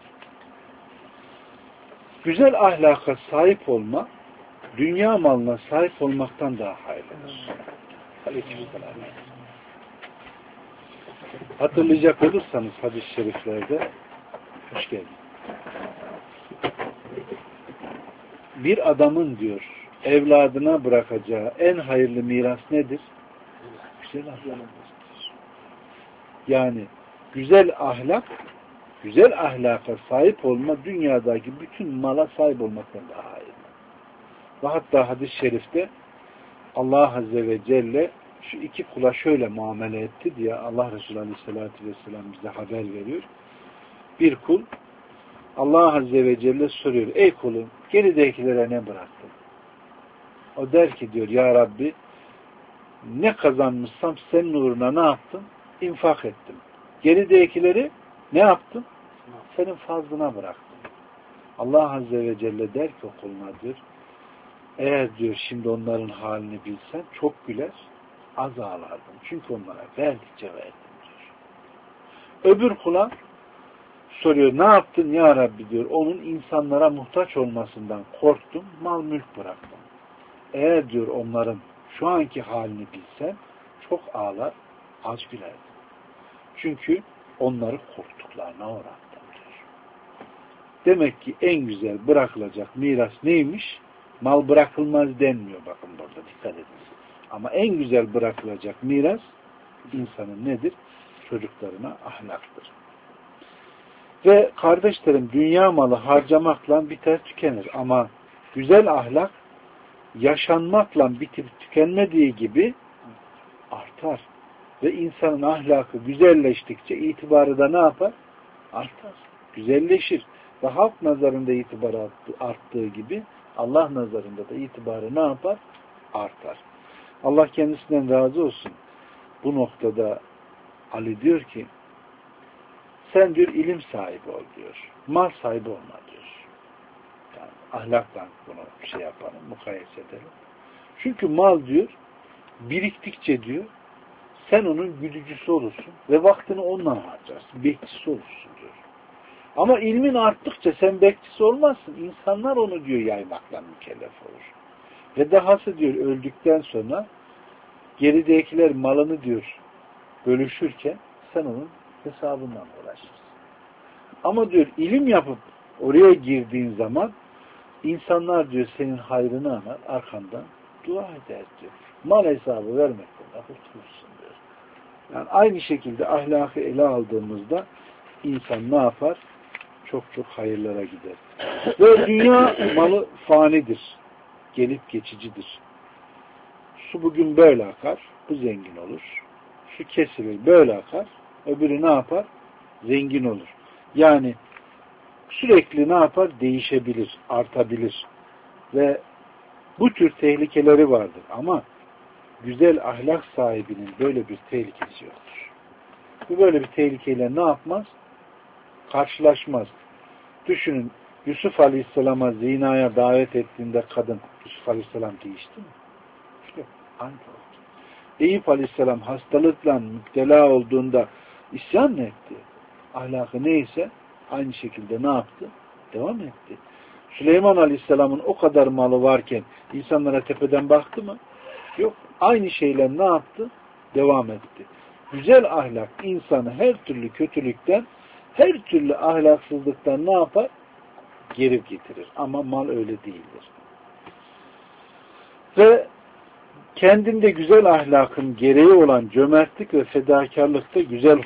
A: Güzel ahlaka sahip olma, dünya malına sahip olmaktan daha hayırlıdır. Aleykümselam. Hatırlayacak olursanız hadis-i şeriflerde, hoş geldin, bir adamın diyor evladına bırakacağı en hayırlı miras nedir? Güzel ahlak. Yani güzel ahlak, güzel ahlaka sahip olma dünyadaki bütün mala sahip olmaktan daha hayırlı. Ve hatta hadis-i şerifte Allah Azze ve Celle şu iki kula şöyle muamele etti diye Allah Resulü Aleyhisselatü Vesselam bize haber veriyor. Bir kul Allah Azze ve Celle soruyor, ey kulum geridekilere ne bıraktın? O der ki diyor, ya Rabbi ne kazanmışsam senin uğruna ne yaptım? İnfak ettim. Geridekileri ne yaptım? Senin fazlına bıraktım. Allah Azze ve Celle der ki o kuluna diyor, eğer diyor şimdi onların halini bilsen çok güler, az ağlardın. Çünkü onlara verdikçe verdim diyor. Öbür kula soruyor, ne yaptın ya Rabbi diyor, onun insanlara muhtaç olmasından korktum, mal mülk bıraktım. Eğer diyor onların şu anki halini bilsen çok ağlar, az gülerdim. Çünkü onları korktuklarına uğrattım diyor. Demek ki en güzel bırakılacak miras neymiş? Mal bırakılmaz denmiyor, bakın burada dikkat edin. Ama en güzel bırakılacak miras insanın nedir? Çocuklarına ahlaktır. Ve kardeşlerim, dünya malı harcamakla biter tükenir ama güzel ahlak yaşanmakla bitip tükenmediği gibi artar. Ve insanın ahlakı güzelleştikçe itibarı da ne yapar? Artar. Güzelleşir. Ve halk nazarında itibarı arttığı gibi Allah nazarında da itibarı ne yapar? Artar. Allah kendisinden razı olsun. Bu noktada Ali diyor ki sen diyor ilim sahibi ol diyor. Mal sahibi olma diyor. Yani ahlakla bunu şey yapalım, mukayese edelim. Çünkü mal diyor biriktikçe diyor sen onun güdücüsü olursun ve vaktini onunla harcarsın. Bekçisi olursun diyor. Ama ilmin arttıkça sen bekçisi olmazsın. İnsanlar onu diyor yaymakla mükellef olur. Ve dahası diyor öldükten sonra geridekiler malını diyor bölüşürken sen onun hesabından uğraşırsın. Ama diyor ilim yapıp oraya girdiğin zaman insanlar diyor senin hayrını anar, arkandan dua eder diyor. Mal hesabı vermekten kurtulursun diyor. Yani aynı şekilde ahlakı ele aldığımızda insan ne yapar? Çok çok hayırlara gider. Ve dünya malı fanidir. Gelip geçicidir. Su bugün böyle akar, bu zengin olur. Su kesilir, böyle akar, öbürü ne yapar? Zengin olur. Yani sürekli ne yapar? Değişebilir, artabilir. Ve bu tür tehlikeleri vardır. Ama güzel ahlak sahibinin böyle bir tehlikesi yoktur. Bu böyle bir tehlikeyle ne yapmaz? Karşılaşmaz. Düşünün, Yusuf Aleyhisselam'a zinaya davet ettiğinde kadın, Yusuf Aleyhisselam değişti mi? İşte aynı oldu. Eyüp Aleyhisselam hastalıkla müptela olduğunda isyan mı etti? Ahlakı neyse aynı şekilde ne yaptı? Devam etti. Süleyman Aleyhisselam'ın o kadar malı varken insanlara tepeden baktı mı? Yok. Aynı şeyler ne yaptı? Devam etti. Güzel ahlak insanı her türlü kötülükten, her türlü ahlaksızlıktan ne yapar? Geri getirir. Ama mal öyle değildir. Ve kendinde güzel ahlakın gereği olan cömertlik ve fedakarlıkta güzel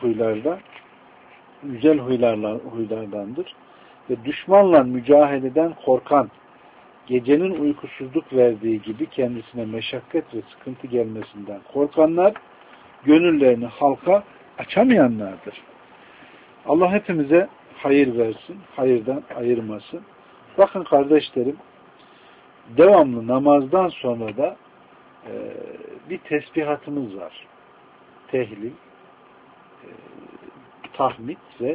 A: huylardandır. Ve düşmanla mücadeleden korkan gecenin uykusuzluk verdiği gibi kendisine meşakkat ve sıkıntı gelmesinden korkanlar, gönüllerini halka açamayanlardır. Allah hepimize hayır versin, hayırdan ayırmasın. Bakın kardeşlerim, devamlı namazdan sonra da bir tesbihatımız var. Tehlil, tahmid ve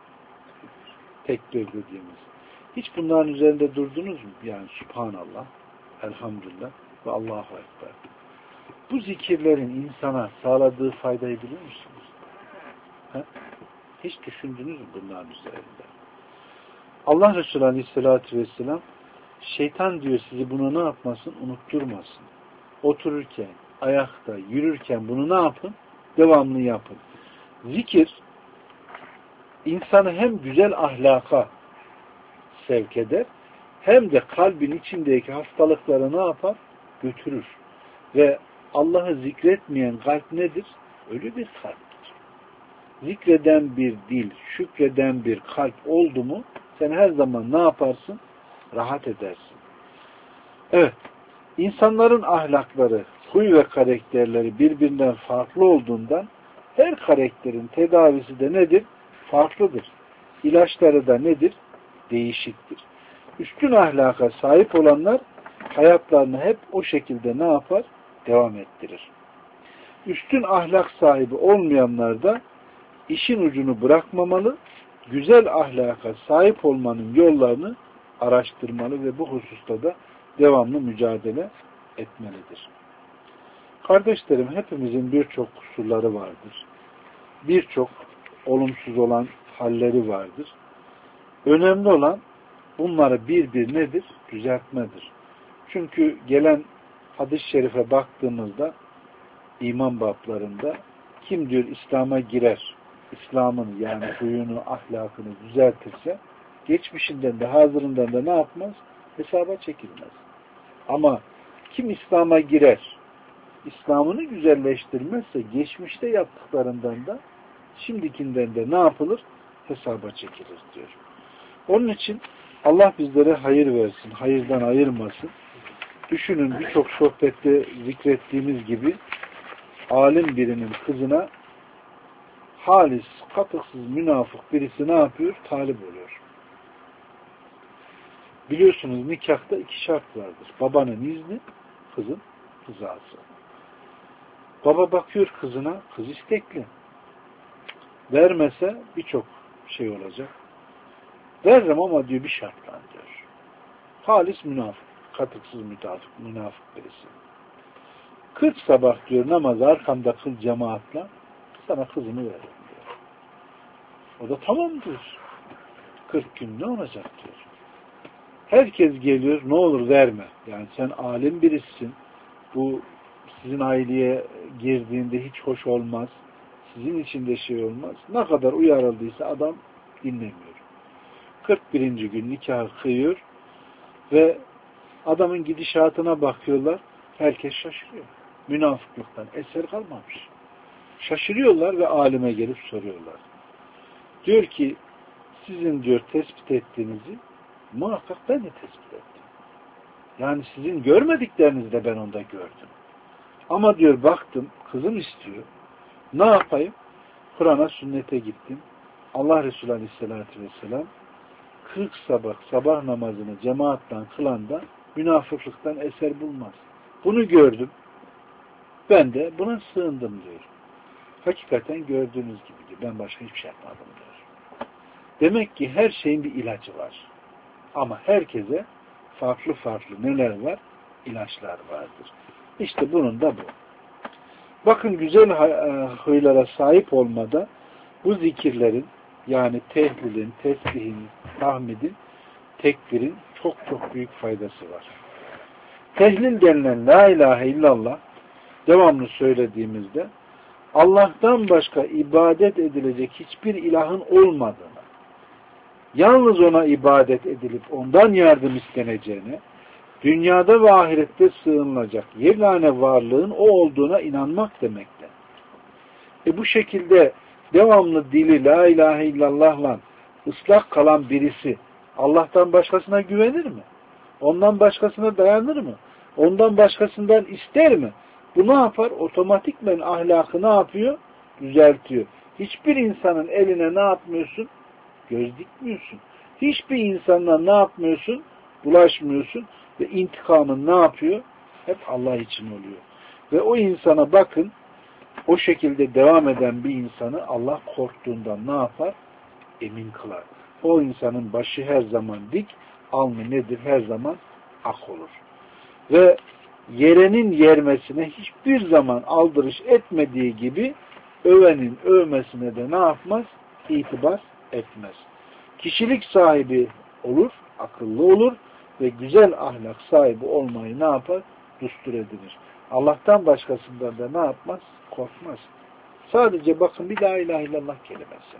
A: tekbir dediğimiz. Hiç bunların üzerinde durdunuz mu? Yani Subhanallah, Elhamdülillah ve Allahu Ekber. Bu zikirlerin insana sağladığı faydayı biliyor musunuz? He? Hiç düşündünüz mü bunların üzerinde? Allah Resulü Aleyhisselatü Vesselam şeytan diyor sizi bunu ne yapmasın? Unutturmasın. Otururken, ayakta, yürürken bunu ne yapın? Devamlı yapın. Zikir insanı hem güzel ahlaka sevk eder hem de kalbin içindeki hastalıkları ne yapar? Götürür. Ve Allah'ı zikretmeyen kalp nedir? Ölü bir kalptir. Zikreden bir dil, şükreden bir kalp oldu mu sen her zaman ne yaparsın? Rahat edersin. Evet. İnsanların ahlakları, huy ve karakterleri birbirinden farklı olduğundan her karakterin tedavisi de nedir? Farklıdır. İlaçları da nedir? Değişiktir. Üstün ahlaka sahip olanlar hayatlarını hep o şekilde ne yapar? Devam ettirir. Üstün ahlak sahibi olmayanlar da işin ucunu bırakmamalı, güzel ahlaka sahip olmanın yollarını araştırmalı ve bu hususta da devamlı mücadele etmelidir. Kardeşlerim, hepimizin birçok kusurları vardır. Birçok olumsuz olan halleri vardır. Önemli olan bunları bir nedir? Düzeltmedir. Çünkü gelen hadis-i şerife baktığımızda iman bablarında kim diyor İslam'a girer, İslam'ın yani huyunu, ahlakını düzeltirse geçmişinden de hazırından da ne yapmaz? Hesaba çekilmez. Ama kim İslam'a girer, İslam'ını güzelleştirmezse geçmişte yaptıklarından da şimdikinden de ne yapılır? Hesaba çekilir diyor. Onun için Allah bizlere hayır versin, hayırdan ayırmasın. Düşünün birçok sohbette zikrettiğimiz gibi alim birinin kızına halis, katıksız, münafık birisi ne yapıyor? Talip oluyor. Biliyorsunuz nikahta iki şart vardır. Babanın izni, kızın rızası. Baba bakıyor kızına, kız istekli. Vermese birçok şey olacak. Veririm ama diyor bir şartla diyor. Halis münafık, katıksız münafık birisi. 40 sabah diyor namazı arkamda kıl cemaatla sana kızımı veririm diyor. O da tamam diyor. 40 gün ne olacak diyor. Herkes geliyor ne olur verme. Yani sen alim birisin. Bu sizin aileye girdiğinde hiç hoş olmaz. Sizin için de şey olmaz. Ne kadar uyarıldıysa adam dinlemiyor. 41. gün nikahı kıyıyor ve adamın gidişatına bakıyorlar. Herkes şaşırıyor. Münafıklıktan eser kalmamış. Şaşırıyorlar ve alime gelip soruyorlar. Diyor ki sizin diyor tespit ettiğinizi muhakkak ben de tespit ettim. Yani sizin görmediklerinizi de ben onda gördüm. Ama diyor baktım kızım istiyor. Ne yapayım? Kur'an'a sünnete gittim. Allah Resulü Aleyhisselatü Vesselam 40 sabah namazını cemaatle kılan da münafıklıktan eser bulmaz. Bunu gördüm. Ben de buna sığındım diyor. Hakikaten gördüğünüz gibi diyor. Ben başka hiçbir şey yapmadım diyor. Demek ki her şeyin bir ilacı var. Ama herkese farklı neler var? İlaçlar vardır. İşte bunun da bu. Bakın güzel huylara sahip olmada bu zikirlerin yani tehlilin, tesbihin, tahmidin, tekbirin çok büyük faydası var. Tehlil denilen la ilahe illallah devamlı söylediğimizde Allah'tan başka ibadet edilecek hiçbir ilahın olmadığını, yalnız ona ibadet edilip ondan yardım isteneceğine, dünyada ve ahirette sığınılacak yegane varlığın o olduğuna inanmak demektir. Bu şekilde devamlı dili la ilahe illallah'la ıslak kalan birisi Allah'tan başkasına güvenir mi? Ondan başkasına dayanır mı? Ondan başkasından ister mi? Bu ne yapar? Otomatikmen ahlakı ne yapıyor? Düzeltiyor. Hiçbir insanın eline ne yapmıyorsun? Göz dikmiyorsun. Hiçbir insanla ne yapmıyorsun? Bulaşmıyorsun. Ve intikamın ne yapıyor? Hep Allah için oluyor. Ve o insana bakın, o şekilde devam eden bir insanı Allah korktuğundan ne yapar? Emin kılar. O insanın başı her zaman dik, alnı nedir? Her zaman ak olur. Ve yerenin yermesine hiçbir zaman aldırış etmediği gibi övenin övmesine de ne yapmaz? İtibar etmez. Kişilik sahibi olur, akıllı olur ve güzel ahlak sahibi olmayı ne yapar? Düstur edilir. Allah'tan başkasından da ne yapmaz? Korkmaz. Sadece bakın bir la ilahe illallah kelimesi.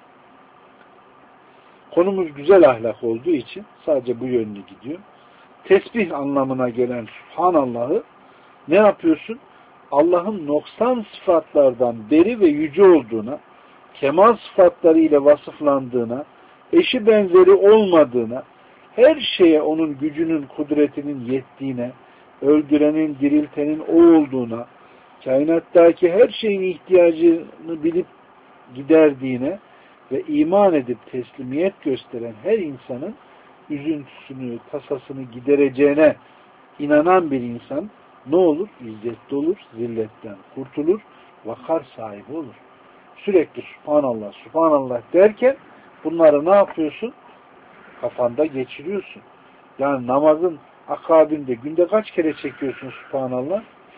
A: Konumuz güzel ahlak olduğu için sadece bu yönlü gidiyor. Tesbih anlamına gelen Subhanallah'ı ne yapıyorsun? Allah'ın noksan sıfatlardan beri ve yüce olduğuna, kemal sıfatları ile vasıflandığına, eşi benzeri olmadığına, her şeye onun gücünün, kudretinin yettiğine, öldürenin, diriltenin o olduğuna, kainattaki her şeyin ihtiyacını bilip giderdiğine ve iman edip teslimiyet gösteren her insanın üzüntüsünü, tasasını gidereceğine inanan bir insan ne olur? İzzetli olur, zilletten kurtulur, vakar sahibi olur. Sürekli Subhanallah, Subhanallah derken bunları ne yapıyorsun? Kafanda geçiriyorsun. Yani namazın akabinde günde kaç kere çekiyorsun Subhanallah?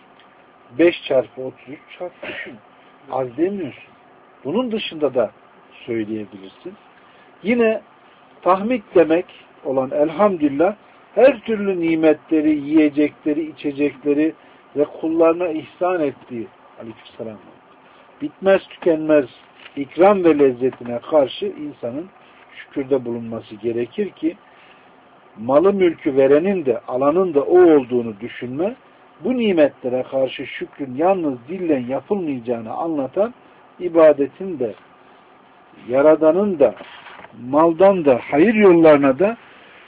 A: 5 çarpı 33 çarpı düşün. Az demiyorsun. Bunun dışında da söyleyebilirsin. Yine tahmid demek olan elhamdülillah her türlü nimetleri, yiyecekleri, içecekleri ve kullarına ihsan ettiği aleykümselam bitmez tükenmez ikram ve lezzetine karşı insanın şükürde bulunması gerekir ki malı mülkü verenin de alanın da o olduğunu düşünme, bu nimetlere karşı şükrün yalnız dillen yapılmayacağını anlatan ibadetin de Yaradan'ın da maldan da hayır yollarına da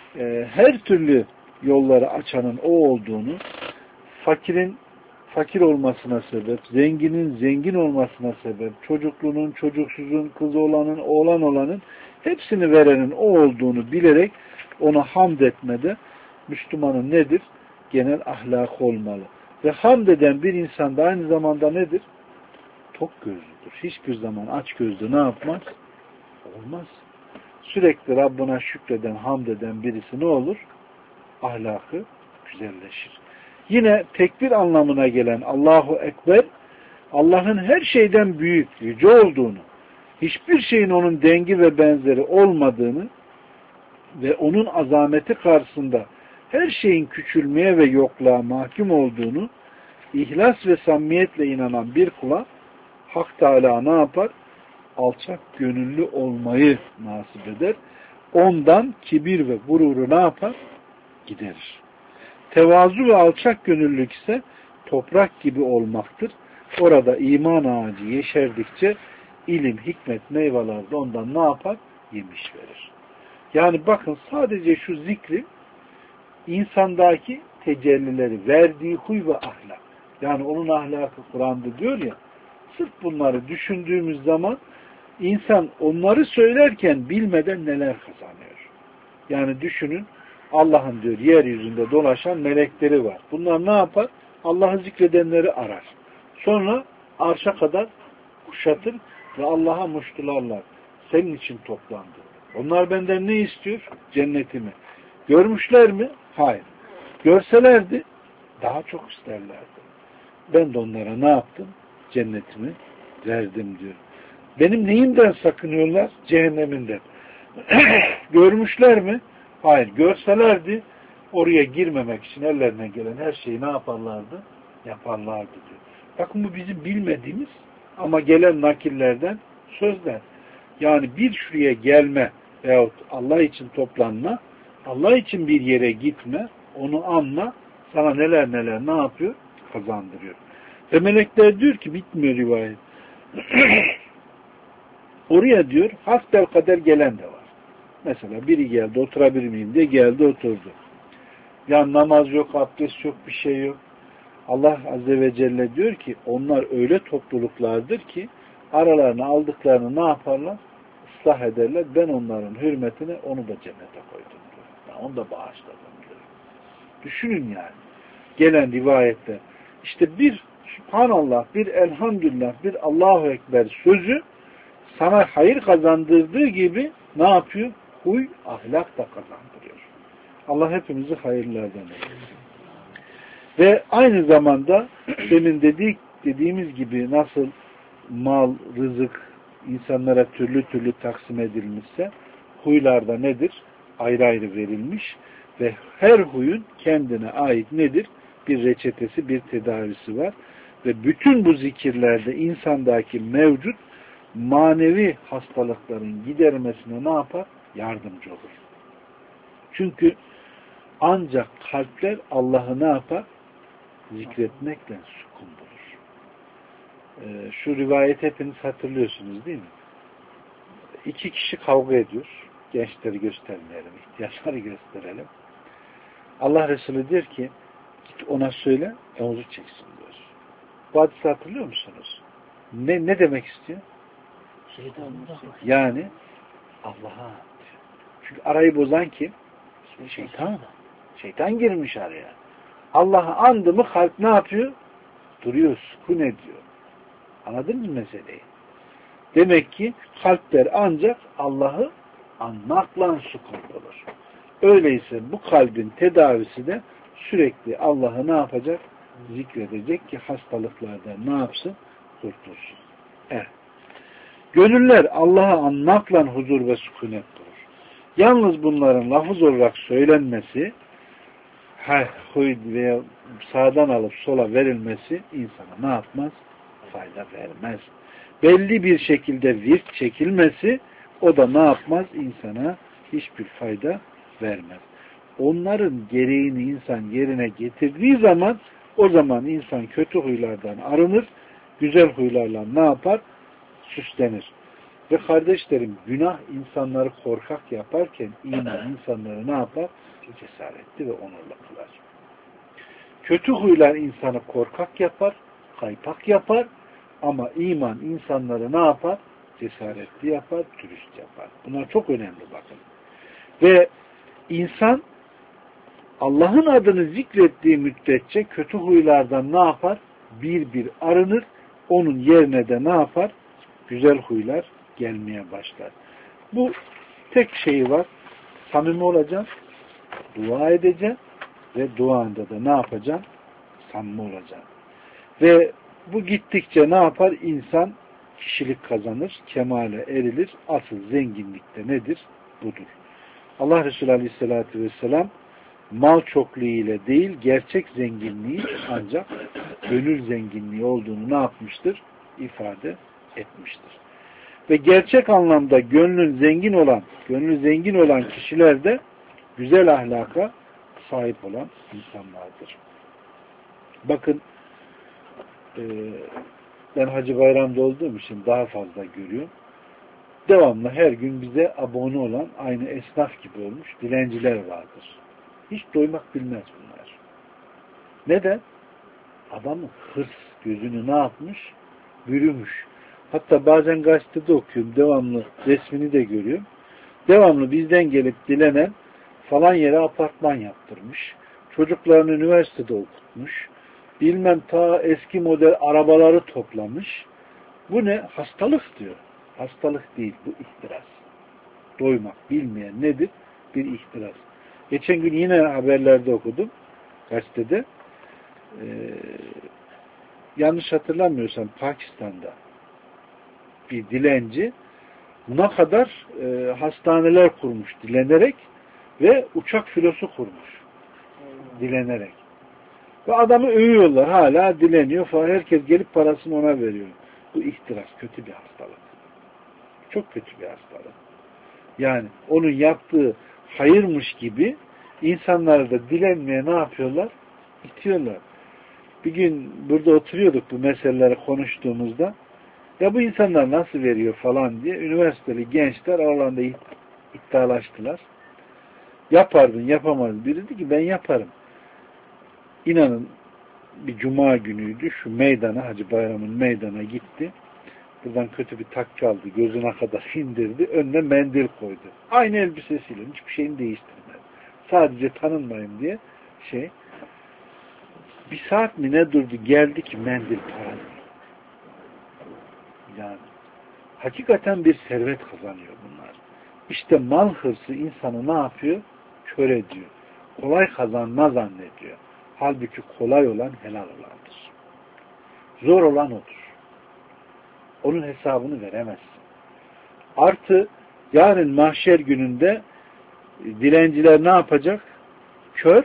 A: her türlü yolları açanın o olduğunu, fakirin fakir olmasına sebep, zenginin zengin olmasına sebep, çocukluğunun, çocuksuzun, kız olanın, oğlan olanın hepsini verenin o olduğunu bilerek ona hamd etmede Müslümanın nedir? Genel ahlakı olmalı. Ve hamd eden bir insan da aynı zamanda nedir? Tok gözlüdür. Hiçbir zaman aç gözlü ne yapmaz? Olmaz. Sürekli Rabbına şükreden, hamd eden birisi ne olur? Ahlakı güzelleşir. Yine tekbir anlamına gelen Allahu Ekber, Allah'ın her şeyden büyük, yüce olduğunu, hiçbir şeyin onun dengi ve benzeri olmadığını ve onun azameti karşısında her şeyin küçülmeye ve yokluğa mahkum olduğunu ihlas ve samimiyetle inanan bir kula Hak Teala ne yapar? Alçak gönüllü olmayı nasip eder. Ondan kibir ve gururu ne yapar? Giderir. Tevazu ve alçak gönüllülük ise toprak gibi olmaktır. Orada iman ağacı yeşerdikçe ilim, hikmet, meyveler de ondan ne yapar? Yemiş verir. Yani bakın sadece şu zikri insandaki tecellileri, verdiği huy ve ahlak. Yani onun ahlakı Kur'an'da diyor ya, sırf bunları düşündüğümüz zaman insan onları söylerken bilmeden neler kazanıyor. Yani düşünün, Allah'ın diyor yeryüzünde dolaşan melekleri var. Bunlar ne yapar? Allah'ı zikredenleri arar. Sonra arşa kadar kuşatır ve Allah'a muştularlar. Senin için toplandı. Onlar benden ne istiyor? Cennetimi. Görmüşler mi? Hayır. Görselerdi daha çok isterlerdi. Ben de onlara ne yaptım? Cennetimi verdim diyor. Benim neyimden sakınıyorlar? Cehenneminden. Görmüşler mi? Hayır. Görselerdi oraya girmemek için ellerine gelen her şeyi ne yaparlardı? Yaparlardı diyor. Bakın bu bizim bilmediğimiz ama gelen nakillerden sözler. Yani bir şuraya gelme veyahut Allah için toplanma, Allah için bir yere gitme, onu anla, sana neler neler ne yapıyor? Kazandırıyor. Ve melekler diyor ki, bitmiyor rivayet. Oraya diyor, hasbelkader gelen de var. Mesela biri geldi, oturabilir miyim diye geldi, oturdu. Ya namaz yok, abdest yok, bir şey yok. Allah Azze ve Celle diyor ki onlar öyle topluluklardır ki aralarına aldıklarını ne yaparlar? Islah ederler. Ben onların hürmetine onu da cennete koydum diyor. Yani onu da bağışladım diyor. Düşünün yani. Gelen rivayette işte bir Subhanallah, bir Elhamdülillah, bir Allahu Ekber sözü sana hayır kazandırdığı gibi ne yapıyor? Huy, ahlak da kazandırıyor. Allah hepimizi hayırlardan eylesin. Ve aynı zamanda demin dediğimiz gibi nasıl mal, rızık insanlara türlü türlü taksim edilmişse huylarda nedir? Ayrı ayrı verilmiş ve her huyun kendine ait nedir? Bir reçetesi, bir tedavisi var. Ve bütün bu zikirlerde insandaki mevcut manevi hastalıkların gidermesine ne yapar? Yardımcı olur. Çünkü ancak kalpler Allah'ı ne yapar? Zikretmekle sükun bulur. Şu rivayet hepiniz hatırlıyorsunuz değil mi? İki kişi kavga ediyor. Gençleri göstermeyelim, ihtiyaçları gösterelim. Allah Resulü diyor ki git ona söyle, omuzu çeksin diyor. Bu hadisi hatırlıyor musunuz? Ne demek istiyor? Yani Allah'a. Çünkü arayı bozan kim? Şeytan. Şeytan girmiş araya. Allah'ı andı mı kalp ne yapıyor? Duruyor, sükun ediyor. Anladın mı meseleyi? Demek ki kalpler ancak Allah'ı anmakla sükun olur. Öyleyse bu kalbin tedavisi de sürekli Allah'ı ne yapacak? Zikredecek ki hastalıklardan ne yapsın? Kurtulsun. Evet. Gönüller Allah'ı anmakla huzur ve sükunet bulur. Yalnız bunların lafız olarak söylenmesi huy veya sağdan alıp sola verilmesi insana ne yapmaz? Fayda vermez. Belli bir şekilde virt çekilmesi o da ne yapmaz? İnsana hiçbir fayda vermez. Onların gereğini insan yerine getirdiği zaman o zaman insan kötü huylardan arınır, güzel huylarla ne yapar? Süslenir. Ve kardeşlerim günah insanları korkak yaparken iman insanları ne yapar? Cesaretli ve onurlu kılar. Kötü huylar insanı korkak yapar, kaypak yapar ama iman insanları ne yapar? Cesaretli yapar, dürüst yapar. Bunlar çok önemli bakın. Ve insan Allah'ın adını zikrettiği müddetçe kötü huylardan ne yapar? Bir bir arınır. Onun yerine de ne yapar? Güzel huylar gelmeye başlar. Bu tek şeyi var. Samimi olacaksın, dua edeceksin ve duanda da ne yapacaksın? Samimi olacaksın. Ve bu gittikçe ne yapar? İnsan kişilik kazanır, kemale erilir. Asıl zenginlik de nedir? Budur. Allah Resulü Aleyhisselatü Vesselam mal çokluğu ile değil, gerçek zenginliği ancak gönül zenginliği olduğunu ne yapmıştır? İfade etmiştir. Ve gerçek anlamda gönlü zengin olan kişiler de güzel ahlaka sahip olan insanlardır. Bakın ben Hacı Bayram'da olduğum için daha fazla görüyorum. Devamlı her gün bize abone olan aynı esnaf gibi olmuş dilenciler vardır. Hiç doymak bilmez bunlar. Neden? Adamın hırs gözünü ne yapmış? Bürümüş. Hatta bazen gazetede okuyorum. Devamlı resmini de görüyorum. Devamlı bizden gelip dilenen falan yere apartman yaptırmış. Çocuklarını üniversitede okutmuş. Bilmem ta eski model arabaları toplamış. Bu ne? Hastalık diyor. Hastalık değil. Bu ihtiras. Doymak bilmeyen nedir? Bir ihtiras. Geçen gün yine haberlerde okudum. Gazetede. Yanlış hatırlamıyorsam Pakistan'da bir dilenci buna kadar hastaneler kurmuş dilenerek ve uçak filosu kurmuş dilenerek. Ve adamı övüyorlar. Hala dileniyor falan. Herkes gelip parasını ona veriyor. Bu ihtiras. Kötü bir hastalık. Çok kötü bir hastalık. Yani onun yaptığı hayırmış gibi insanları da dilenmeye ne yapıyorlar? İtiyorlar. Bir gün burada oturuyorduk bu meseleleri konuştuğumuzda ya bu insanlar nasıl veriyor falan diye üniversiteli gençler aralarında iddialaştılar. Yapardın, yapamazdın. Biri dedi ki ben yaparım. İnanın bir cuma günüydü. Şu meydana, Hacı Bayram'ın meydana gitti. Buradan kötü bir takki aldı. Gözüne kadar indirdi. Önüne mendil koydu. Aynı elbisesiyle. Hiçbir şeyini değiştirmedi. Sadece tanınmayın diye bir saat mi ne durdu? Geldi ki mendil para değil. Yani hakikaten bir servet kazanıyor bunlar. İşte mal hırsı insanı ne yapıyor? Kör ediyor. Kolay kazanma zannediyor. Halbuki kolay olan helal olandır. Zor olan odur. Onun hesabını veremezsin. Artı yarın mahşer gününde dilenciler ne yapacak? Kör,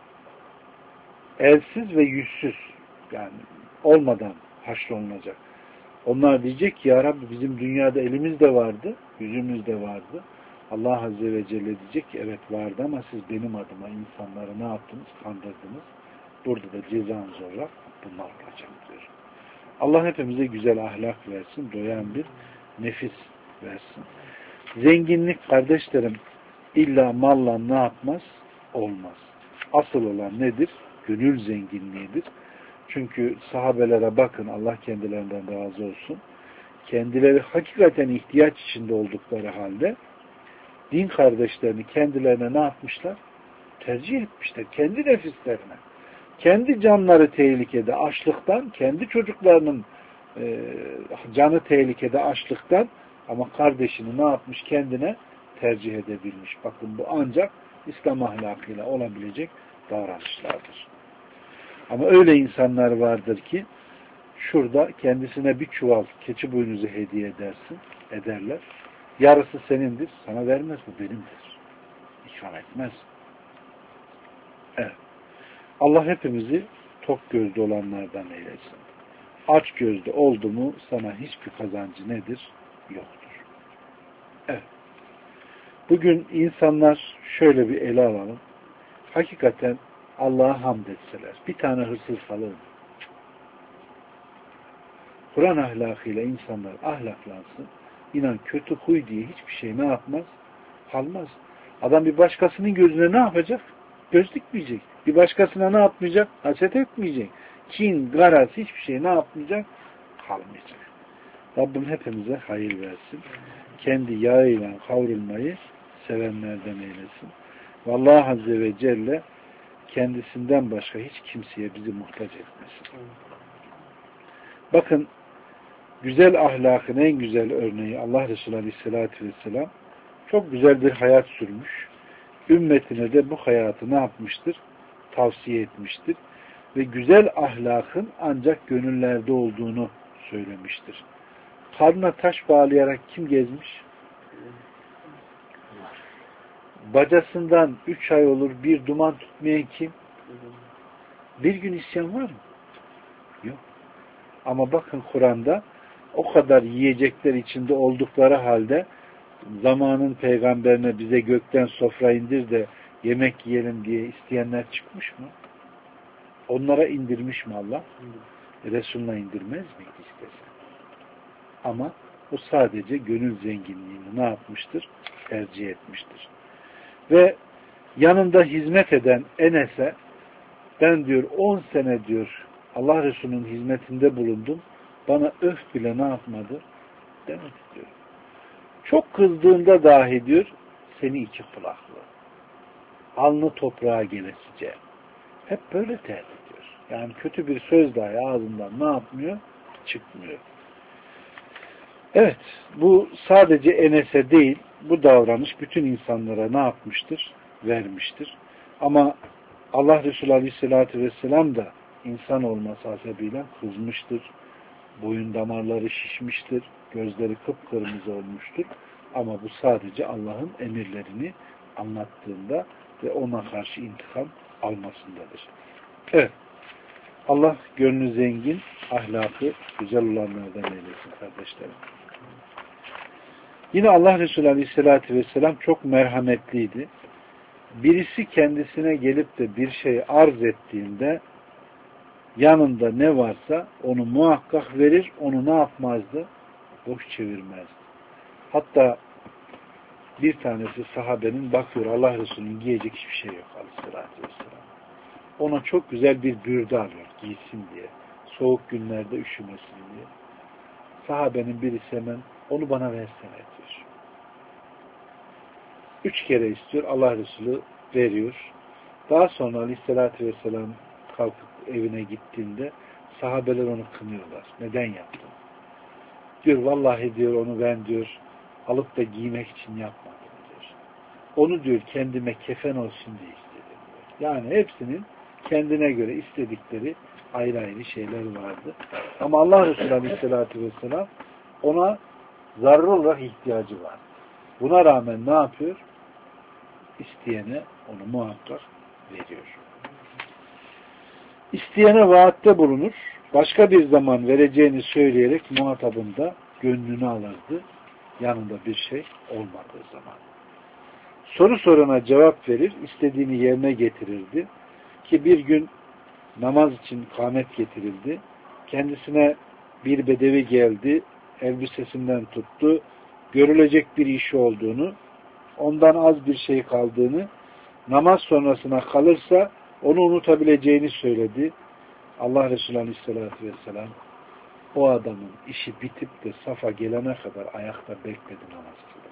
A: elsiz ve yüzsüz. Yani olmadan haşrolunacak. Onlar diyecek ki ya Rabbi bizim dünyada elimiz de vardı, yüzümüz de vardı. Allah Azze ve Celle diyecek ki evet vardı ama siz benim adıma insanları ne yaptınız? Kandırdınız. Burada da cezanız olarak bunlar olacak diyor. Allah hepimize güzel ahlak versin, doyan bir nefis versin. Zenginlik kardeşlerim illa malla ne yapmaz? Olmaz. Asıl olan nedir? Gönül zenginliğidir. Çünkü sahabelere bakın, Allah kendilerinden razı olsun. Kendileri hakikaten ihtiyaç içinde oldukları halde din kardeşlerini kendilerine ne yapmışlar? Tercih etmişler. Kendi nefislerine. Kendi canları tehlikede açlıktan, kendi çocuklarının canı tehlikede açlıktan ama kardeşini ne yapmış? Kendine tercih edebilmiş. Bakın bu ancak İslam ahlakıyla olabilecek davranışlardır. Ama öyle insanlar vardır ki şurada kendisine bir çuval keçi boynuzu hediye ederler. Yarısı senindir, sana vermez, bu benimdir. İkram etmez. Evet. Allah hepimizi tok gözlü olanlardan eylesin. Aç gözlü oldu mu sana hiçbir kazancı nedir? Yoktur. Evet. Bugün insanlar şöyle bir ele alalım. Hakikaten Allah'a hamd etseler. Bir tane hırsız kalır mı? Kur'an ahlakıyla insanlar ahlaklansın. İnan kötü huy diye hiçbir şey ne yapmaz? Kalmaz. Adam bir başkasının gözüne ne yapacak? Göz dikmeyecek. Bir başkasına ne yapmayacak? Haset etmeyecek. Kin, garaz hiçbir şey ne yapmayacak? Kalmayacak. Rabbim hepimize hayır versin. Kendi yağıyla kavrulmayı sevenlerden eylesin. Ve Allah Azze ve Celle kendisinden başka hiç kimseye bizi muhtaç etmesin. Bakın güzel ahlakın en güzel örneği Allah Resulü Aleyhisselatü Vesselam çok güzel bir hayat sürmüş. Ümmetine de bu hayatı ne yapmıştır? Tavsiye etmiştir. Ve güzel ahlakın ancak gönüllerde olduğunu söylemiştir. Karnına taş bağlayarak kim gezmiş? Bacasından 3 ay olur bir duman tutmayan kim? Bir gün isyan var mı? Yok. Ama bakın Kur'an'da o kadar yiyecekler içinde oldukları halde zamanın peygamberine bize gökten sofra indir de yemek yiyelim diye isteyenler çıkmış mı? Onlara indirmiş mi Allah? Resulüne indirmez miydi istesen? Ama o sadece gönül zenginliğini ne yapmıştır? Tercih etmiştir. Ve yanında hizmet eden Enes'e ben diyor 10 sene diyor Allah Resulü'nün hizmetinde bulundum. Bana öf bile ne yapmadı? Demedi diyor. Çok kızdığında dahi diyor seni iki kulaklı. Alnı toprağa gelesice. Hep böyle terk ediyor. Yani kötü bir söz dahi ağzından ne yapmıyor? Çıkmıyor. Evet. Bu sadece Enes'e değil, bu davranış bütün insanlara ne yapmıştır? Vermiştir. Ama Allah Resulü Aleyhisselatü Vesselam da insan olması hasebiyle kızmıştır. Boyun damarları şişmiştir. Gözleri kıpkırmızı olmuştur. Ama bu sadece Allah'ın emirlerini anlattığında ve ona karşı intikam almasındadır. Evet. Allah gönlü zengin, ahlakı güzel olanlardan eylesin kardeşlerim. Yine Allah Resulü Aleyhisselatü Vesselam çok merhametliydi. Birisi kendisine gelip de bir şey arz ettiğinde yanında ne varsa onu muhakkak verir, onu ne yapmazdı? Boş çevirmezdi. Hatta bir tanesi sahabenin bakıyor Allah Resulü'nün giyecek hiçbir şey yok aleyhissalatü vesselam. Ona çok güzel bir bürde alıyor giysin diye. Soğuk günlerde üşümesin diye. Sahabenin birisi hemen onu bana versene diyor. 3 kere istiyor. Allah Resulü veriyor. Daha sonra aleyhissalatü vesselam kalkıp evine gittiğinde sahabeler onu kınıyorlar. Neden yaptın? Diyor vallahi diyor onu ben diyor alıp da giymek için yapmadım diyor. Onu diyor kendime kefen olsun diye istedim diyor. Yani hepsinin kendine göre istedikleri ayrı ayrı şeyler vardı. Ama Allah Resulü Aleyhisselatü Vesselam ona zararlı olarak ihtiyacı var. Buna rağmen ne yapıyor? İsteyene onu muhakkak veriyor. İsteyene vaatte bulunur. Başka bir zaman vereceğini söyleyerek muhatabın da gönlünü alırdı. Yanında bir şey olmadığı zaman. Soru sorana cevap verir, istediğini yerine getirirdi. Ki bir gün namaz için kâmet getirildi. Kendisine bir bedevi geldi, elbisesinden tuttu, görülecek bir işi olduğunu, ondan az bir şey kaldığını, namaz sonrasına kalırsa onu unutabileceğini söyledi. Allah Resulü Aleyhisselatü Vesselam o adamın işi bitip de safa gelene kadar ayakta bekledi namaz kıldı.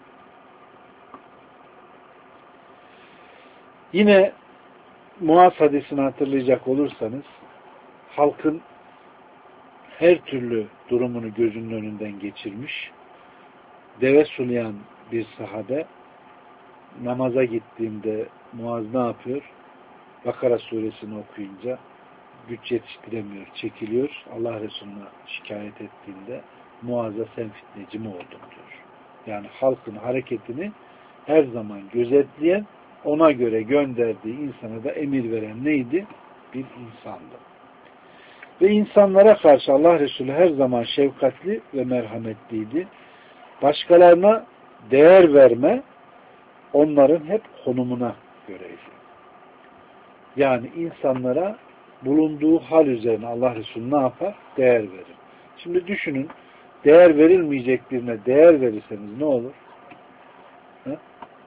A: Yine Muaz hadisini hatırlayacak olursanız halkın her türlü durumunu gözünün önünden geçirmiş, deve sulayan bir sahabe namaza gittiğinde Muaz ne yapıyor? Bakara suresini okuyunca güç yetiştiremiyor, çekiliyor. Allah Resulü'ne şikayet ettiğinde Muaz'a sen fitneci mi oldun diyor. Yani halkın hareketini her zaman gözetleyen, ona göre gönderdiği insana da emir veren neydi? Bir insandı. Ve insanlara karşı Allah Resulü her zaman şefkatli ve merhametliydi. Başkalarına değer verme, onların hep konumuna göreydi. Yani insanlara bulunduğu hal üzerine Allah Resulü ne yapar? Değer verir. Şimdi düşünün, değer verilmeyecek birine değer verirseniz ne olur? He?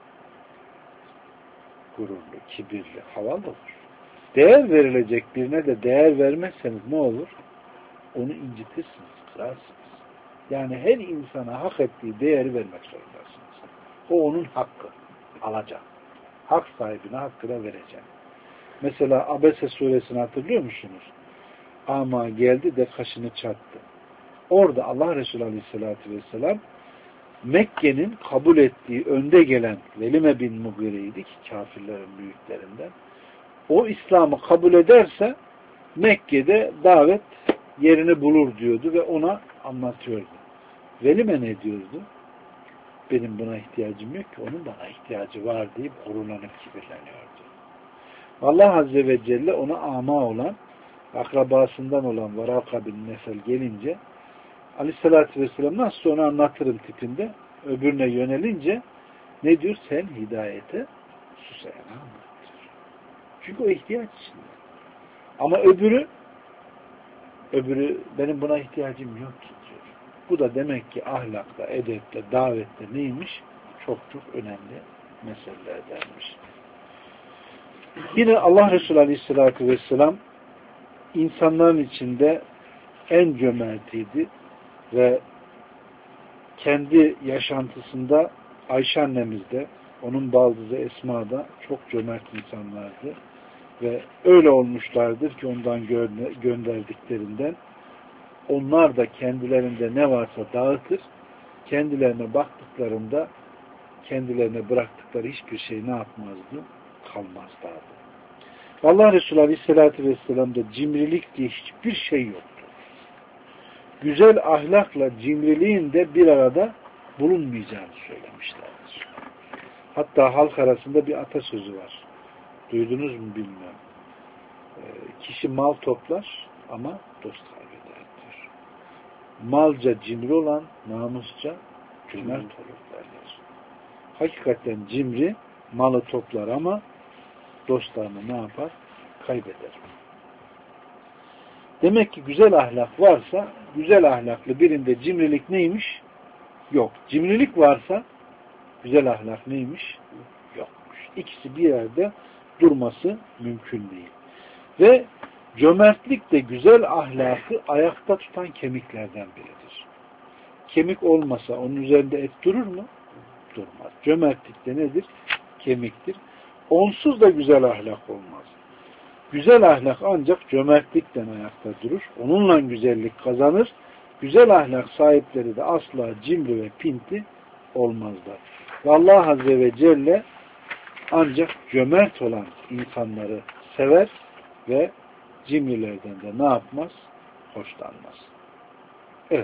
A: Gururlu, kibirli, havalı olur. Değer verilecek birine de değer vermezseniz ne olur? Onu incitirsiniz, kırarsınız. Yani her insana hak ettiği değeri vermek zorundasınız. O onun hakkı. Alacak. Hak sahibine hakkını verecek. Mesela Abese suresini hatırlıyor musunuz? Ama geldi de kaşını çattı. Orada Allah Resulü Aleyhisselatü Vesselam Mekke'nin kabul ettiği önde gelen Velime bin Mughire'ydi ki kafirlerin büyüklerinden. O İslam'ı kabul ederse Mekke'de davet yerini bulur diyordu ve ona anlatıyordu. Velime ne diyordu? Benim buna ihtiyacım yok ki, onun bana ihtiyacı var deyip gururlanıp kibirleniyordu. Allah Azze ve Celle ona ama olan, akrabasından olan Varaka bin Nefel gelince Aleyhisselatü Vesselam nasıl onu anlatırım tipinde öbürüne yönelince ne diyor? Sen hidayete susayana anlattır. Çünkü o ihtiyaç içinde. Ama öbürü benim buna ihtiyacım yok ki diyor. Bu da demek ki ahlakla, edepte, davette neymiş? Çok çok önemli meselelerdenmiş. Yine Allah Resulü Aleyhisselatü Vesselam insanların içinde en cömertiydi ve kendi yaşantısında Ayşe annemiz de, onun baldızı Esma da çok cömert insanlardı ve öyle olmuşlardır ki ondan gönderdiklerinden onlar da kendilerinde ne varsa dağıtır, kendilerine baktıklarında kendilerine bıraktıkları hiçbir şey ne yapmazdı? Kalmazlardı. Allah Resulü Aleyhisselatü Vesselam'da cimrilik diye hiçbir şey yoktu. Güzel ahlakla cimriliğin de bir arada bulunmayacağını söylemişlerdir. Hatta halk arasında bir atasözü var. Duydunuz mu bilmiyorum. Kişi mal toplar ama dost kaybeder diyor. Malca cimri olan namusça cömert olur derler. Hakikaten cimri malı toplar ama dostlarını ne yapar? Kaybeder. Demek ki güzel ahlak varsa, güzel ahlaklı birinde cimrilik neymiş? Yok. Cimrilik varsa güzel ahlak neymiş? Yokmuş. İkisi bir yerde durması mümkün değil. Ve cömertlik de güzel ahlakı ayakta tutan kemiklerden biridir. Kemik olmasa onun üzerinde et durur mu? Durmaz. Cömertlik de nedir? Kemiktir. Onsuz da güzel ahlak olmaz. Güzel ahlak ancak cömertlikten ayakta durur. Onunla güzellik kazanır. Güzel ahlak sahipleri de asla cimri ve pinti olmazlar. Ve Allah Azze ve Celle ancak cömert olan insanları sever ve cimrilerden de ne yapmaz? Hoşlanmaz. Evet.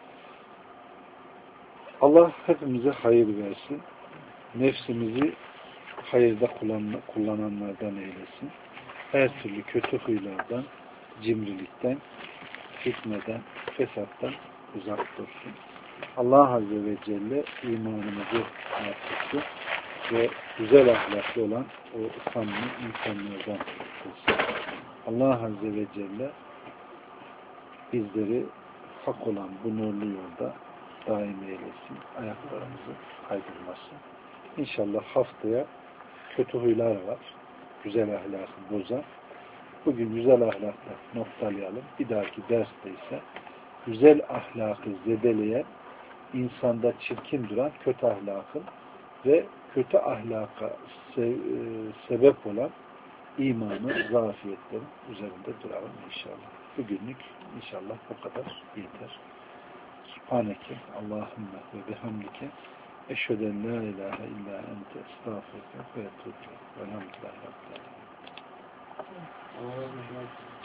A: Allah hepimize hayır versin. Nefsimizi hayırda kullananlardan eylesin. Her türlü kötü huylardan, cimrilikten, fitneden, fesattan uzak dursun. Allah Azze ve Celle imanımızı artırsın ve güzel ahlaklı olan o samimi insanlardan kılsın. Allah Azze ve Celle bizleri hak olan bu nurlu yolda daim eylesin. Ayaklarımızı kaydırmasın. İnşallah haftaya kötü huylar var. Güzel ahlakı bozan. Bugün güzel ahlakla noktalayalım. Bir dahaki derste ise güzel ahlakı zedeleyen, insanda çirkin duran kötü ahlakın ve kötü ahlaka sebep olan imanın, zafiyetlerin üzerinde duralım inşallah. Bugünlük inşallah bu kadar yeter. Subhaneke Allahümme ve bihamdike eşheden la ilahe illa ente estağfurke ve etûbü. Velhamdülillahi Rabbil alemin.